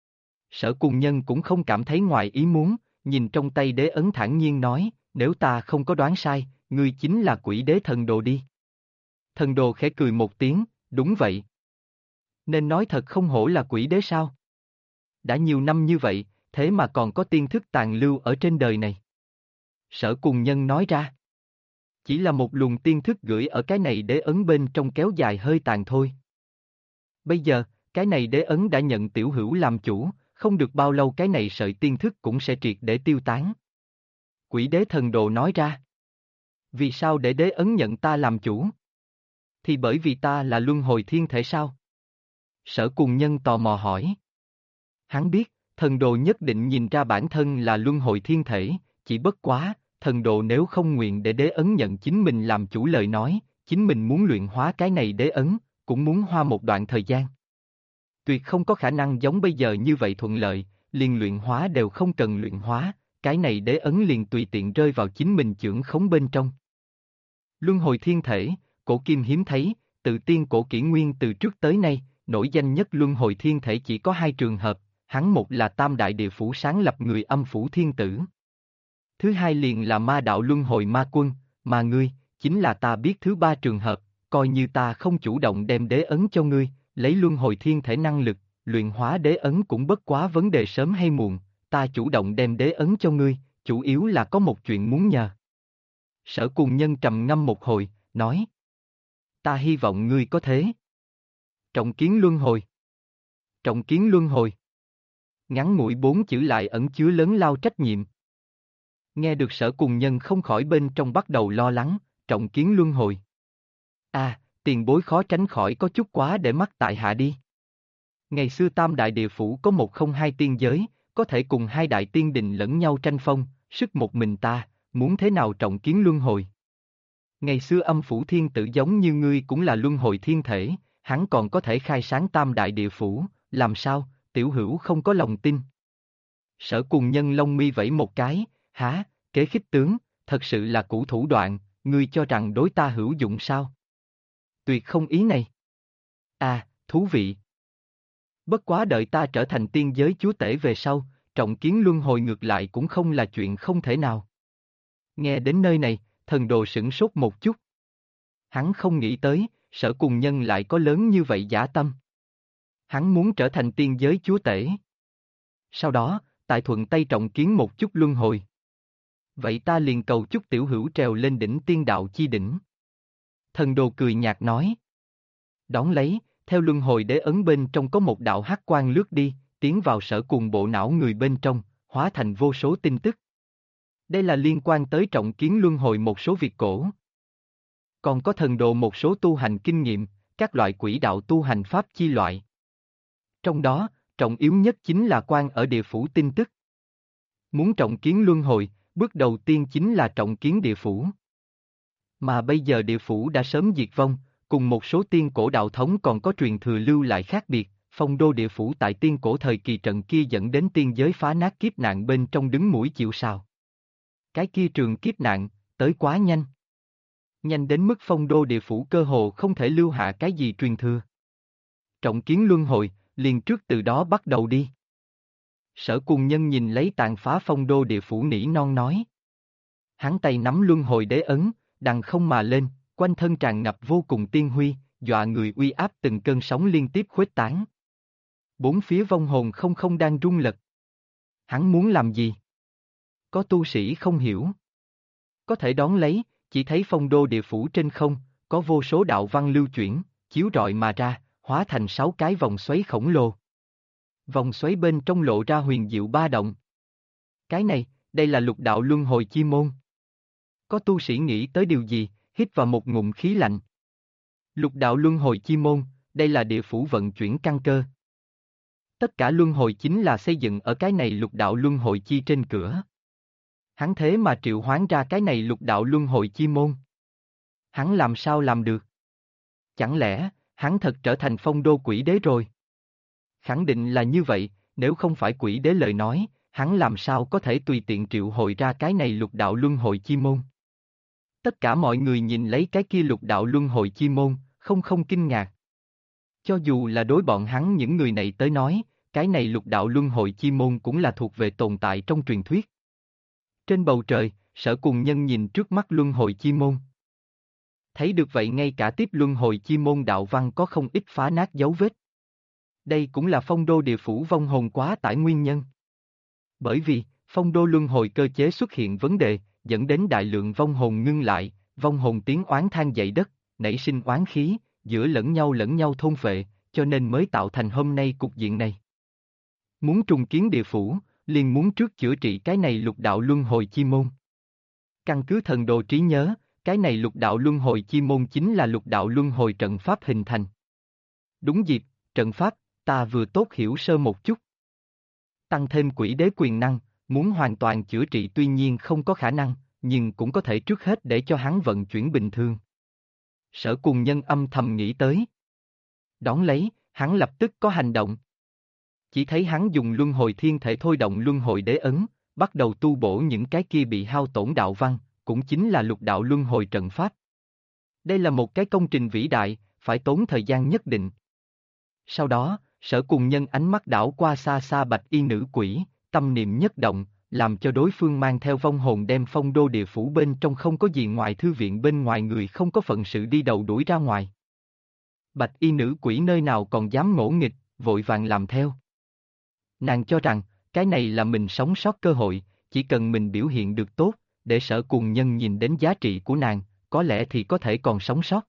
Sở Cùng Nhân cũng không cảm thấy ngoài ý muốn, nhìn trong tay đế ấn thản nhiên nói, nếu ta không có đoán sai, ngươi chính là quỷ đế thần đồ đi. Thần đồ khẽ cười một tiếng, đúng vậy. Nên nói thật không hổ là quỷ đế sao? Đã nhiều năm như vậy, thế mà còn có tiên thức tàn lưu ở trên đời này. Sở Cùng Nhân nói ra. Chỉ là một luồng tiên thức gửi ở cái này đế ấn bên trong kéo dài hơi tàn thôi. Bây giờ, cái này đế ấn đã nhận tiểu hữu làm chủ, không được bao lâu cái này sợi tiên thức cũng sẽ triệt để tiêu tán. Quỷ đế thần đồ nói ra. Vì sao để đế ấn nhận ta làm chủ? Thì bởi vì ta là luân hồi thiên thể sao? Sở Cùng Nhân tò mò hỏi. Hắn biết, thần đồ nhất định nhìn ra bản thân là luân hồi thiên thể, chỉ bất quá, thần đồ nếu không nguyện để đế ấn nhận chính mình làm chủ lời nói, chính mình muốn luyện hóa cái này đế ấn, cũng muốn hoa một đoạn thời gian. Tuyệt không có khả năng giống bây giờ như vậy thuận lợi, liền luyện hóa đều không cần luyện hóa, cái này đế ấn liền tùy tiện rơi vào chính mình chưởng khống bên trong. Luân hồi thiên thể, cổ kim hiếm thấy, tự tiên cổ kỷ nguyên từ trước tới nay, nổi danh nhất luân hồi thiên thể chỉ có hai trường hợp, hắn một là Tam Đại Địa Phủ sáng lập người âm phủ thiên tử. Thứ hai liền là ma đạo luân hồi ma quân, mà ngươi, chính là ta biết thứ ba trường hợp, coi như ta không chủ động đem đế ấn cho ngươi, lấy luân hồi thiên thể năng lực, luyện hóa đế ấn cũng bất quá vấn đề sớm hay muộn, ta chủ động đem đế ấn cho ngươi, chủ yếu là có một chuyện muốn nhờ. Sở Cùng Nhân trầm ngâm một hồi, nói. Ta hy vọng ngươi có thế. Trọng kiến luân hồi. Trọng kiến luân hồi. Ngắn ngủi 4 chữ lại ẩn chứa lớn lao trách nhiệm. Nghe được Sở Cùng Nhân không khỏi bên trong bắt đầu lo lắng, trọng kiến luân hồi. Tiền bối khó tránh khỏi có chút quá để mắt tại hạ đi. Ngày xưa Tam Đại Địa Phủ có một không hai tiên giới, có thể cùng hai đại tiên đình lẫn nhau tranh phong, sức một mình ta, muốn thế nào trọng kiến luân hồi. Ngày xưa âm phủ thiên tử giống như ngươi cũng là luân hồi thiên thể, hắn còn có thể khai sáng Tam Đại Địa Phủ, làm sao, tiểu hữu không có lòng tin. Sở Cùng Nhân lông mi vẫy một cái, há, kế khích tướng, thật sự là cũ thủ đoạn, ngươi cho rằng đối ta hữu dụng sao? Tuyệt không ý này. Thú vị. Bất quá đợi ta trở thành tiên giới chúa tể về sau, trọng kiến luân hồi ngược lại cũng không là chuyện không thể nào. Nghe đến nơi này, thần đồ sửng sốt một chút. Hắn không nghĩ tới, Sở Cùng Nhân lại có lớn như vậy dã tâm. Hắn muốn trở thành tiên giới chúa tể. Sau đó, tại thuận tay trọng kiến một chút luân hồi. Vậy ta liền cầu chúc tiểu hữu trèo lên đỉnh tiên đạo chi đỉnh. Thần đồ cười nhạt nói. Đón lấy, theo luân hồi đế ấn bên trong có một đạo hắc quang lướt đi, tiến vào Sở Cùng bộ não người bên trong, hóa thành vô số tin tức. Đây là liên quan tới trọng kiến luân hồi một số việc cổ. Còn có thần đồ một số tu hành kinh nghiệm, các loại quỷ đạo tu hành pháp chi loại. Trong đó, trọng yếu nhất chính là quan ở địa phủ tin tức. Muốn trọng kiến luân hồi, bước đầu tiên chính là trọng kiến địa phủ. Mà bây giờ địa phủ đã sớm diệt vong, cùng một số tiên cổ đạo thống còn có truyền thừa lưu lại khác biệt, phong đô địa phủ tại tiên cổ thời kỳ trận kia dẫn đến tiên giới phá nát kiếp nạn bên trong đứng mũi chịu sào. Cái kia trường kiếp nạn, tới quá nhanh. Nhanh đến mức phong đô địa phủ cơ hồ không thể lưu hạ cái gì truyền thừa. Trọng kiến luân hồi, liền trước từ đó bắt đầu đi. Sở Cùng Nhân nhìn lấy tàn phá phong đô địa phủ nỉ non nói. Hắn tay nắm luân hồi đế ấn, đằng không mà lên, quanh thân tràn ngập vô cùng tiên huy, dọa người uy áp từng cơn sóng liên tiếp khuếch tán. Bốn phía vong hồn không đang rung lật. Hắn muốn làm gì? Có tu sĩ không hiểu. Có thể đón lấy, chỉ thấy phong đô địa phủ trên không, có vô số đạo văn lưu chuyển, chiếu rọi mà ra, hóa thành 6 cái vòng xoáy khổng lồ. Vòng xoáy bên trong lộ ra huyền diệu ba động. Cái này, đây là lục đạo luân hồi chi môn. Có tu sĩ nghĩ tới điều gì, hít vào một ngụm khí lạnh. Lục đạo luân hồi chi môn, đây là địa phủ vận chuyển căn cơ. Tất cả luân hồi chính là xây dựng ở cái này lục đạo luân hồi chi trên cửa. Hắn thế mà triệu hoán ra cái này lục đạo luân hồi chi môn. Hắn làm sao làm được? Chẳng lẽ, hắn thật trở thành phong đô quỷ đế rồi? Khẳng định là như vậy, nếu không phải quỷ đế lời nói, hắn làm sao có thể tùy tiện triệu hồi ra cái này lục đạo luân hồi chi môn? Tất cả mọi người nhìn lấy cái kia lục đạo luân hồi chi môn, không kinh ngạc. Cho dù là đối bọn hắn những người này tới nói, cái này lục đạo luân hồi chi môn cũng là thuộc về tồn tại trong truyền thuyết. Trên bầu trời, Sở Cùng Nhân nhìn trước mắt luân hồi chi môn. Thấy được vậy ngay cả tiếp luân hồi chi môn đạo văn có không ít phá nát dấu vết. Đây cũng là phong đô địa phủ vong hồn quá tải nguyên nhân. Bởi vì, phong đô luân hồi cơ chế xuất hiện vấn đề, dẫn đến đại lượng vong hồn ngưng lại, vong hồn tiếng oán than dậy đất, nảy sinh oán khí, giữa lẫn nhau thôn phệ, cho nên mới tạo thành hôm nay cục diện này. Muốn trùng kiến địa phủ, liền muốn trước chữa trị cái này lục đạo luân hồi chi môn. Căn cứ thần đồ trí nhớ, cái này lục đạo luân hồi chi môn chính là lục đạo luân hồi trận pháp hình thành. Đúng dịp, trận pháp, ta vừa tốt hiểu sơ một chút. Tăng thêm quỷ đế quyền năng, muốn hoàn toàn chữa trị tuy nhiên không có khả năng, nhưng cũng có thể trước hết để cho hắn vận chuyển bình thường. Sở Cùng Nhân âm thầm nghĩ tới. Đón lấy, hắn lập tức có hành động. Chỉ thấy hắn dùng luân hồi thiên thể thôi động luân hồi đế ấn, bắt đầu tu bổ những cái kia bị hao tổn đạo văn, cũng chính là lục đạo luân hồi trận pháp. Đây là một cái công trình vĩ đại, phải tốn thời gian nhất định. Sau đó, Sở Cùng Nhân ánh mắt đảo qua xa xa bạch y nữ quỷ, tâm niệm nhất động, làm cho đối phương mang theo vong hồn đem phong đô địa phủ bên trong không có gì ngoài thư viện bên ngoài người không có phận sự đi đầu đuổi ra ngoài. Bạch y nữ quỷ nơi nào còn dám ngỗ nghịch, vội vàng làm theo. Nàng cho rằng, cái này là mình sống sót cơ hội, chỉ cần mình biểu hiện được tốt, để Sở Cùng Nhân nhìn đến giá trị của nàng, có lẽ thì có thể còn sống sót.